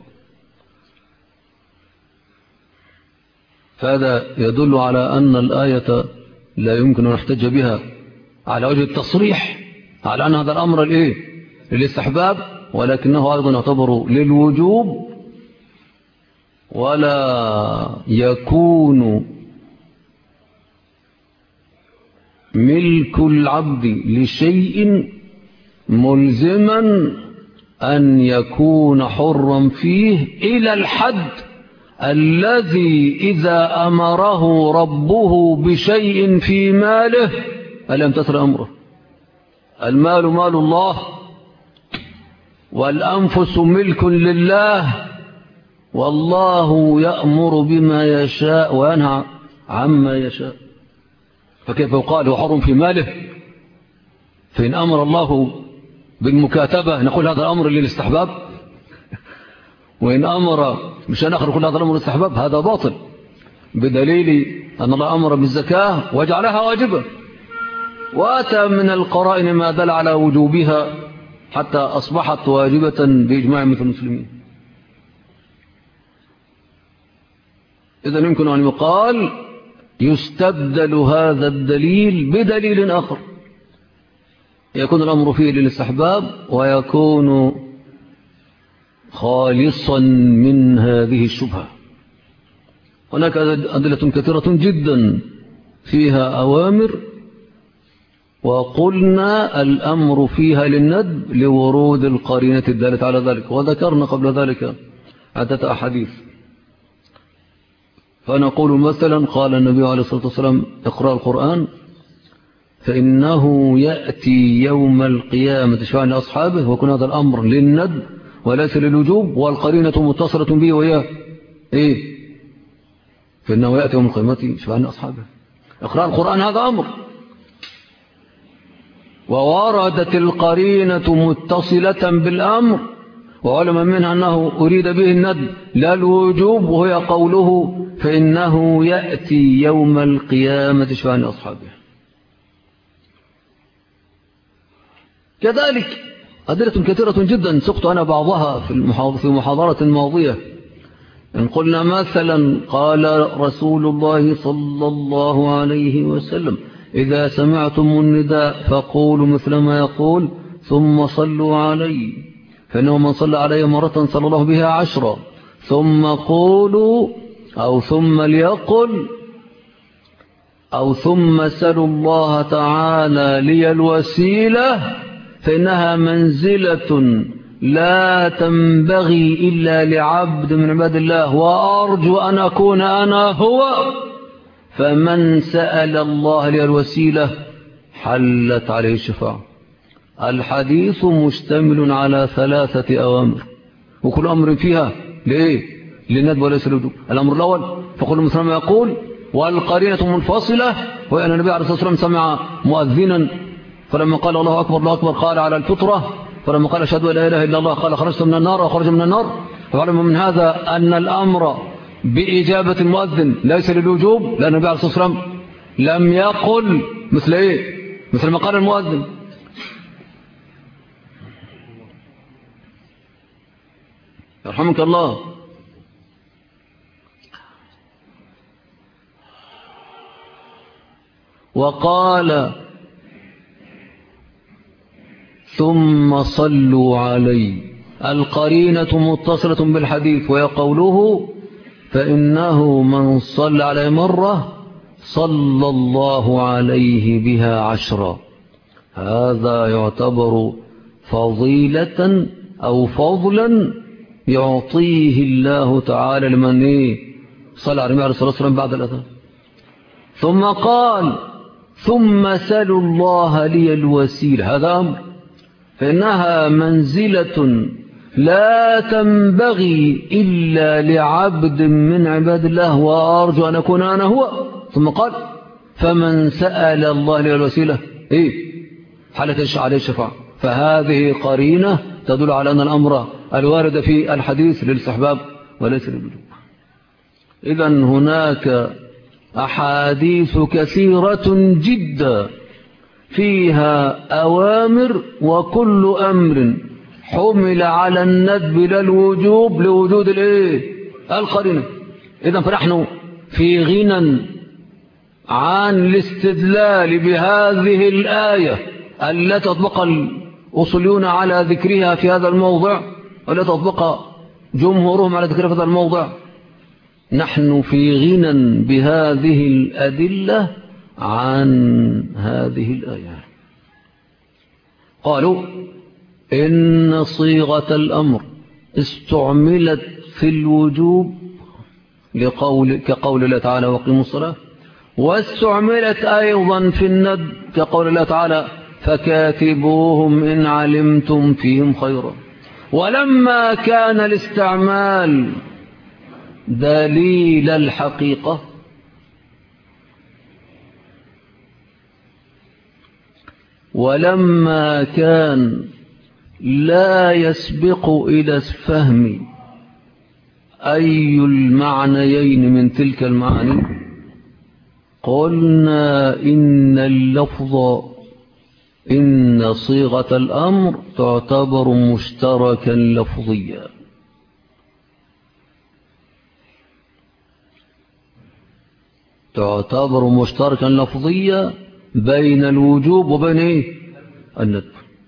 فهذا يدل على أن الآية لا يمكن أن نحتج بها على وجه التصريح على أن هذا الأمر الإيه؟ للاستحباب، ولكنه أيضا يعتبر للوجوب، ولا يكون ملك العبد لشيء ملزما أن يكون حرا فيه إلى الحد الذي إذا أمره ربه بشيء في ماله ألم تسر أمره. المال مال الله، والأنفس ملك لله، والله يأمر بما يشاء وينهى عما يشاء، فكيف يقال هو حر في ماله؟ فإن أمر الله بالمكاتبة نقول هذا الأمر للاستحباب، وإن أمر مشان آخر نقول هذا الأمر للاستحباب، هذا باطل، بدليل أن الله أمر بالزكاة وجعلها واجبة، وأتى من القرائن ما دل على وجوبها حتى أصبحت واجبة بإجماع مثل المسلمين. إذن يمكن أن يقال يستبدل هذا الدليل بدليل آخر، يكون الأمر فيه للاستحباب ويكون خالصا من هذه الشبهة. هناك أدلة كثيرة جدا فيها أوامر، وقلنا الأمر فيها للندب لورود القرينة الدالة على ذلك، وذكرنا قبل ذلك عدة أحاديث. فنقول مثلا قال النبي عليه الصلاة والسلام اقرأ القرآن فإنه يأتي يوم القيامة شفاعا لأصحابه، ويكون هذا الأمر للندب وليس للوجوب، والقرينة متصلة به وهي إيه؟ فإنه يأتي يوم القيامة شفاعا لأصحابه. اقرأ القرآن هذا أمر، ووردت القرينة متصلة بالأمر، وعلم منها أنه أريد به الندب لا الوجوب، وهي قوله فإنه يأتي يوم القيامة شفاعا لأصحابه. كذلك أدلة كثيرة جدا سقط أنا بعضها في محاضرة ماضية. إن قلنا مثلا قال رسول الله صلى الله عليه وسلم إذا سمعتم النداء فقولوا مثل ما يقول ثم صلوا علي، فإنه من صلى علي مرة صلى الله بها 10، ثم قولوا أو ثم ليقل أو ثم سلوا الله تعالى لي الوسيلة فإنها منزلة لا تنبغي إلا لعبد من عباد الله، وأرجو أن أكون أنا هو، فمن سأل الله لي الوسيلة حلت عليه الشفاعة. الحديث مشتمل على 3 أوامر، وكل أمر فيها لإيه؟ للندب وليس للوجوب. الأمر الأول فقل مثل ما يقول، والقرينة منفصلة، وأن النبي عليه الصلاة والسلام سمع مؤذنا فلما قال الله أكبر الله أكبر قال على الفطرة، فلما قال أشهد أن لا إله إلا الله قال خرجت من النار وخرج من النار. فعلم من هذا أن الأمر بإجابة المؤذن ليس للوجوب، لأن النبي عليه الصلاة والسلام لم يقل مثل إيه؟ مثل ما قال المؤذن. يرحمك الله. وقال ثم صلوا علي، القرينة متصلة بالحديث، ويقوله فإنه من صلى عليه مرة صلى الله عليه بها 10. هذا يعتبر فضيلة أو فضلا يعطيه الله تعالى لمن صلى عليه الصلاة والسلام بعد الأذان. ثم قال ثم سلوا الله لي الوسيلة، هذا أمر، فإنها منزلة لا تنبغي إلا لعبد من عباد الله، وأرجو أن أكون أنا هو. ثم قال فمن سأل الله لي الوسيلة حلت عليه الشفاعة. فهذه قرينة تدل على أن الأمر الوارد في الحديث للاستحباب وليس للوجوب. إذن هناك أحاديث كثيرة جدا فيها أوامر، وكل أمر حمل على الندب للوجوب لوجود القرينة. إذن فنحن في غنى عن الاستدلال بهذه الآية التي أطبق الأصوليون على ذكرها في هذا الموضع، والتي أطبق جمهورهم على ذكرها في هذا الموضع. نحن في غنى بهذه الأدلة عن هذه الآية. قالوا إن صيغة الأمر استعملت في الوجوب كقول الله تعالى وقيموا الصلاة، واستعملت أيضا في الندب كقول الله تعالى فكاتبوهم إن علمتم فيهم خيرا. ولما كان الاستعمال دليل الحقيقة ولما كان لا يسبق إلى الفهم أي المعنيين من تلك المعاني، قلنا إن صيغة الأمر تعتبر مشتركا لفظيا، تعتبر مشتركا لفظيا بين الوجوب وبين الندب.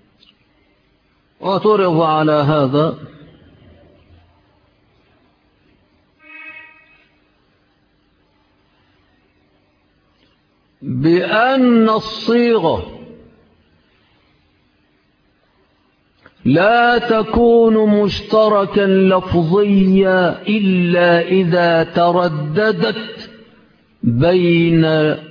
وتعرض على هذا بأن الصيغة لا تكون مشتركا لفظيا إلا إذا ترددت بين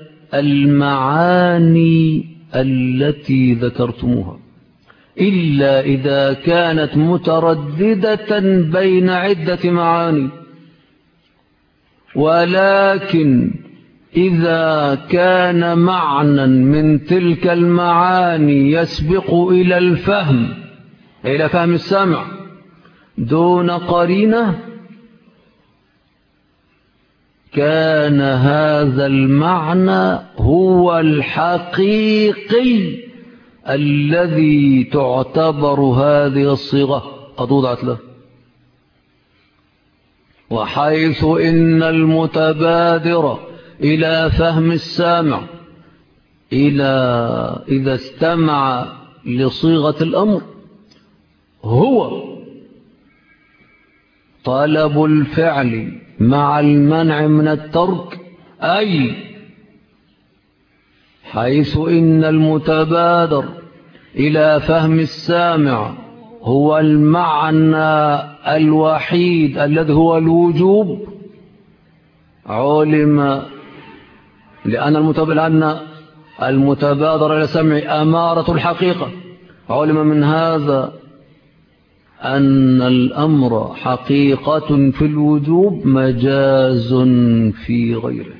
المعاني التي ذكرتموها، إلا إذا كانت مترددة بين عدة معاني. ولكن إذا كان معنى من تلك المعاني يسبق إلى الفهم، إلى فهم السامع دون قرينة، كان هذا المعنى هو الحقيقي الذي تعتبر هذه الصيغة قد وضعت له. وحيث إن المتبادر إلى فهم السامع إذا استمع لصيغة الأمر هو طلب الفعل مع المنع من الترك، أي حيث إن المتبادر إلى فهم السامع هو المعنى الوحيد الذي هو الوجوب، علم لأن المتبادر إلى سمع أمارة الحقيقة، علم من هذا أن الأمر حقيقة في الوجوب مجاز في غيره.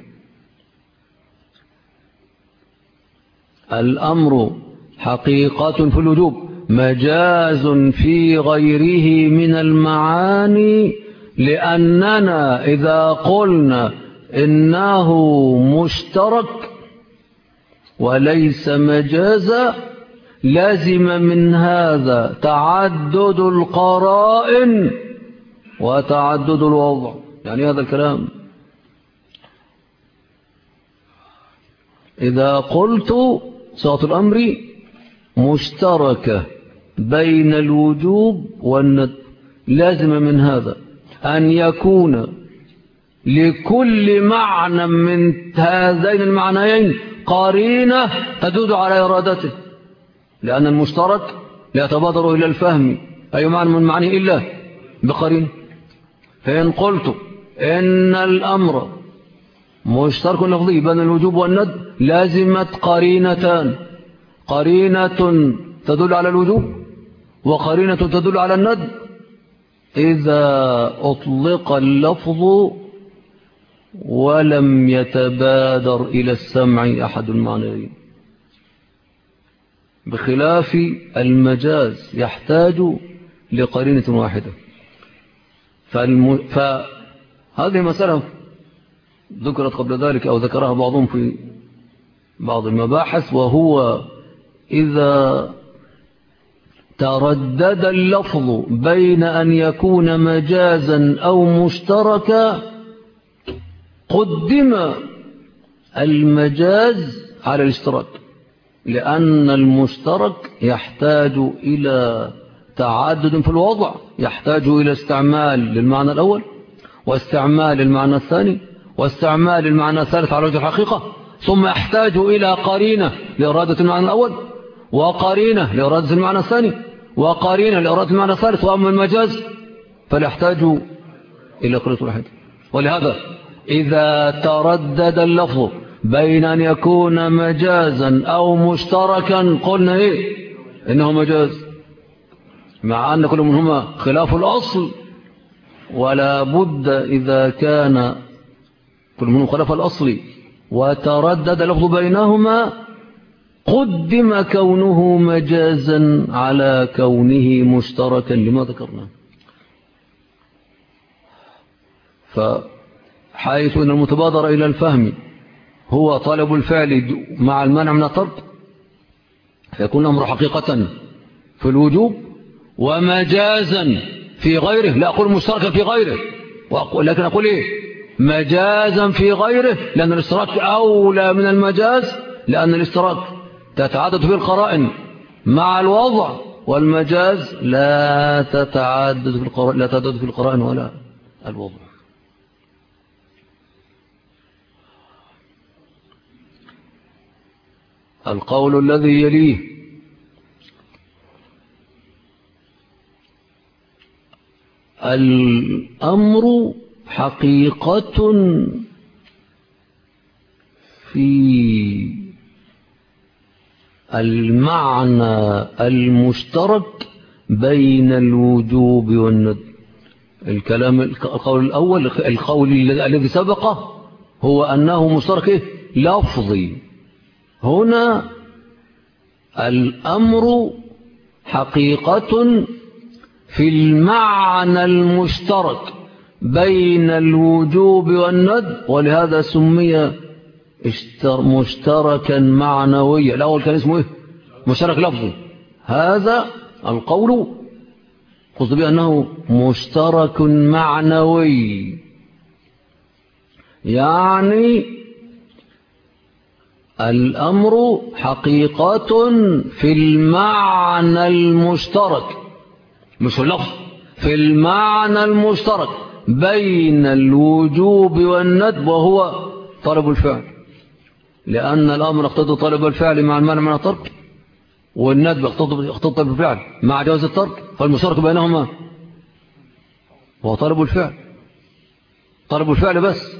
الأمر حقيقة في الوجوب مجاز في غيره من المعاني، لأننا إذا قلنا إنه مشترك وليس مجازا لازم من هذا تعدد القرائن وتعدد الوضع. يعني هذا الكلام إذا قلت صيغة الأمر مشتركة بين الوجوب والندب لازم من هذا أن يكون لكل معنى من هذين المعنيين قرينة تدل على إرادته، لأن المشترك لا يتبادر إلى الفهم أي معنى من معنى إلا بقرينة. فإن قلت إن الأمر مشترك لفظي بين الوجوب والندب لازمت قرينتان، قرينة تدل على الوجوب وقرينة تدل على الندب. إذا أطلق اللفظ ولم يتبادر إلى السمع أحد المعنيين، بخلاف المجاز يحتاج لقرينة واحدة. فهذه مسألة ذكرت قبل ذلك أو ذكرها بعضهم في بعض المباحث، وهو إذا تردد اللفظ بين أن يكون مجازا أو مشتركا قدم المجاز على الاشتراك، لأن المشترك يحتاج إلى تعدد في الوضع، يحتاج إلى استعمال للمعنى الأول واستعمال للمعنى الثاني واستعمال المعنى الثالث على وجه الحقيقة، ثم يحتاج إلى قرينة لإرادة المعنى الأول وقرينة لإرادة المعنى الثاني وقرينة لإرادة المعنى الثالث. وأما المجاز فليحتاج إلى قرينة واحدة. ولهذا إذا تردد اللفظ بين أن يكون مجازا أو مشتركا قلنا إيه؟ إنه مجاز، مع أن كل منهما خلاف الأصل، ولا بد إذا كان كل منهم خلاف الأصل وتردد اللفظ بينهما قدم كونه مجازا على كونه مشتركا لما ذكرنا. فحيث أن المتبادر إلى الفهم هو طلب الفعل مع المنع من الترك، فيكون الأمر حقيقة في الوجوب ومجازا في غيره. لا أقول مشتركا في غيره، لكن أقول إيه؟ مجازا في غيره، لأن الاشتراك أولى من المجاز، لأن الاشتراك تتعدد فيه القرائن مع الوضع والمجاز لا تتعدد في القرائن ولا الوضع. القول الذي يليه: الأمر حقيقة في المعنى المشترك بين الوجوب والندب. القول الأول، القول الذي سبقه هو أنه مشترك لفظي. هنا الأمر حقيقة في المعنى المشترك بين الوجوب والندب، ولهذا سمي مشتركا معنويا. الأول كان اسمه إيه؟ مشترك لفظي. هذا القول قصد به أنه مشترك معنوي، يعني الأمر حقيقة في المعنى المشترك، مش في اللفظ، في المعنى المشترك بين الوجوب والندب، وهو طلب الفعل، لأن الأمر اقتضى طلب الفعل مع المانع من الترك، والندب اقتضى طلب الفعل مع جواز الترك، فالمشترك بينهما هو طلب الفعل، طلب الفعل بس.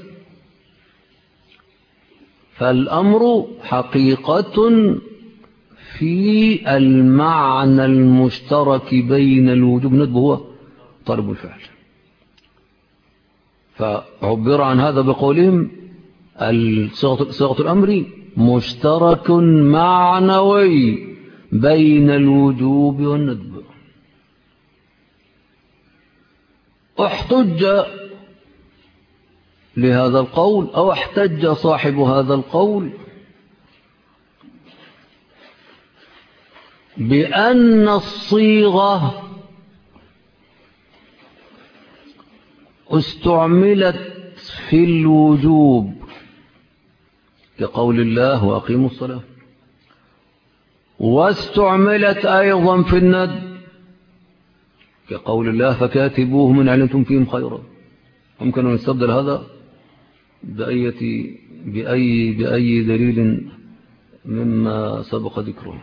فالأمر حقيقة في المعنى المشترك بين الوجوب والندب هو طلب الفعل. فعبر عن هذا بقولهم صيغة الأمر مشترك معنوي بين الوجوب والندب. احتج لهذا القول، أو احتج صاحب هذا القول بأن الصيغة استعملت في الوجوب كقول الله وأقيموا الصلاة، واستعملت أيضا في الندب كقول الله فكاتبوهم إن علمتم فيهم خيرا. يمكن أن نستبدل هذا بأي دليل مما سبق ذكره.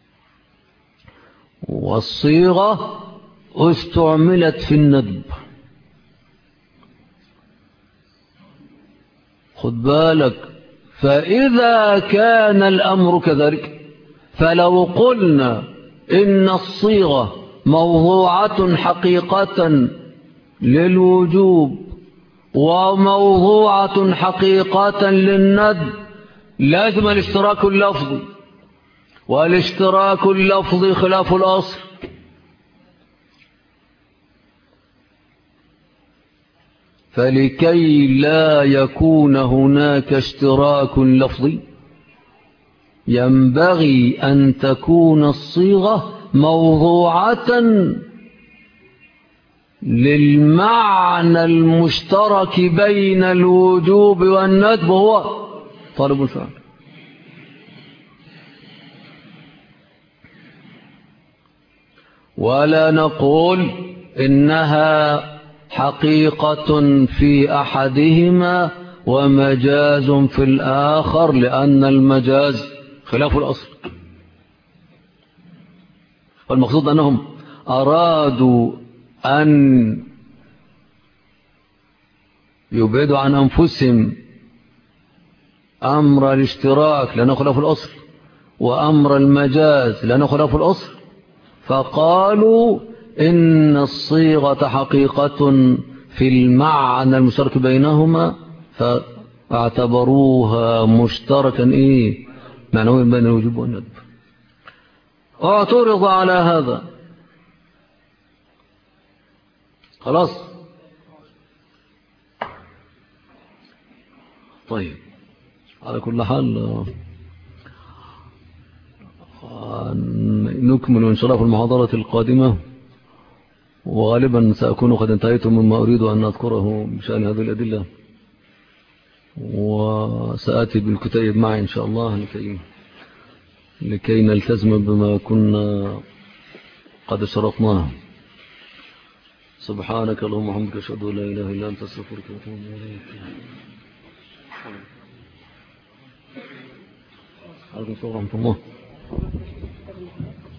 والصيغة استعملت في الندب. خد بالك، فإذا كان الأمر كذلك، فلو قلنا إن الصيغة موضوعة حقيقة للوجوب وموضوعة حقيقة للندب، لازم الاشتراك اللفظي، والاشتراك اللفظي خلاف الأصل. فلكي لا يكون هناك اشتراك لفظي ينبغي أن تكون الصيغة موضوعة للمعنى المشترك بين الوجوب والندب، هو طلب الفعل. ولا نقول إنها حقيقة في أحدهما ومجاز في الآخر، لأن المجاز خلاف الأصل. والمقصود أنهم أرادوا أن يبعدوا عن أنفسهم أمر الاشتراك لأنه خلاف الأصل، وأمر المجاز لأنه خلاف الأصل، فقالوا إن الصيغة حقيقة في المعنى المشترك بينهما، فاعتبروها مشتركا معنويا بين الوجوب والندب. واعترض على هذا. خلاص. طيب، على كل حال نكمل إن شاء الله في المحاضرة القادمة، وغالبا سأكون قد انتهيت مما أريد أن أذكره بشأن هذه الأدلة، وسآتي بالكتيب معي إن شاء الله لكي لكي نلتزم بما كنا قد شرطناه. سبحانك اللهم وبحمدك أشهد أن لا إله إلا أنت أستغفرك وأتوب إليك. عليكم السلام ورحمة الله.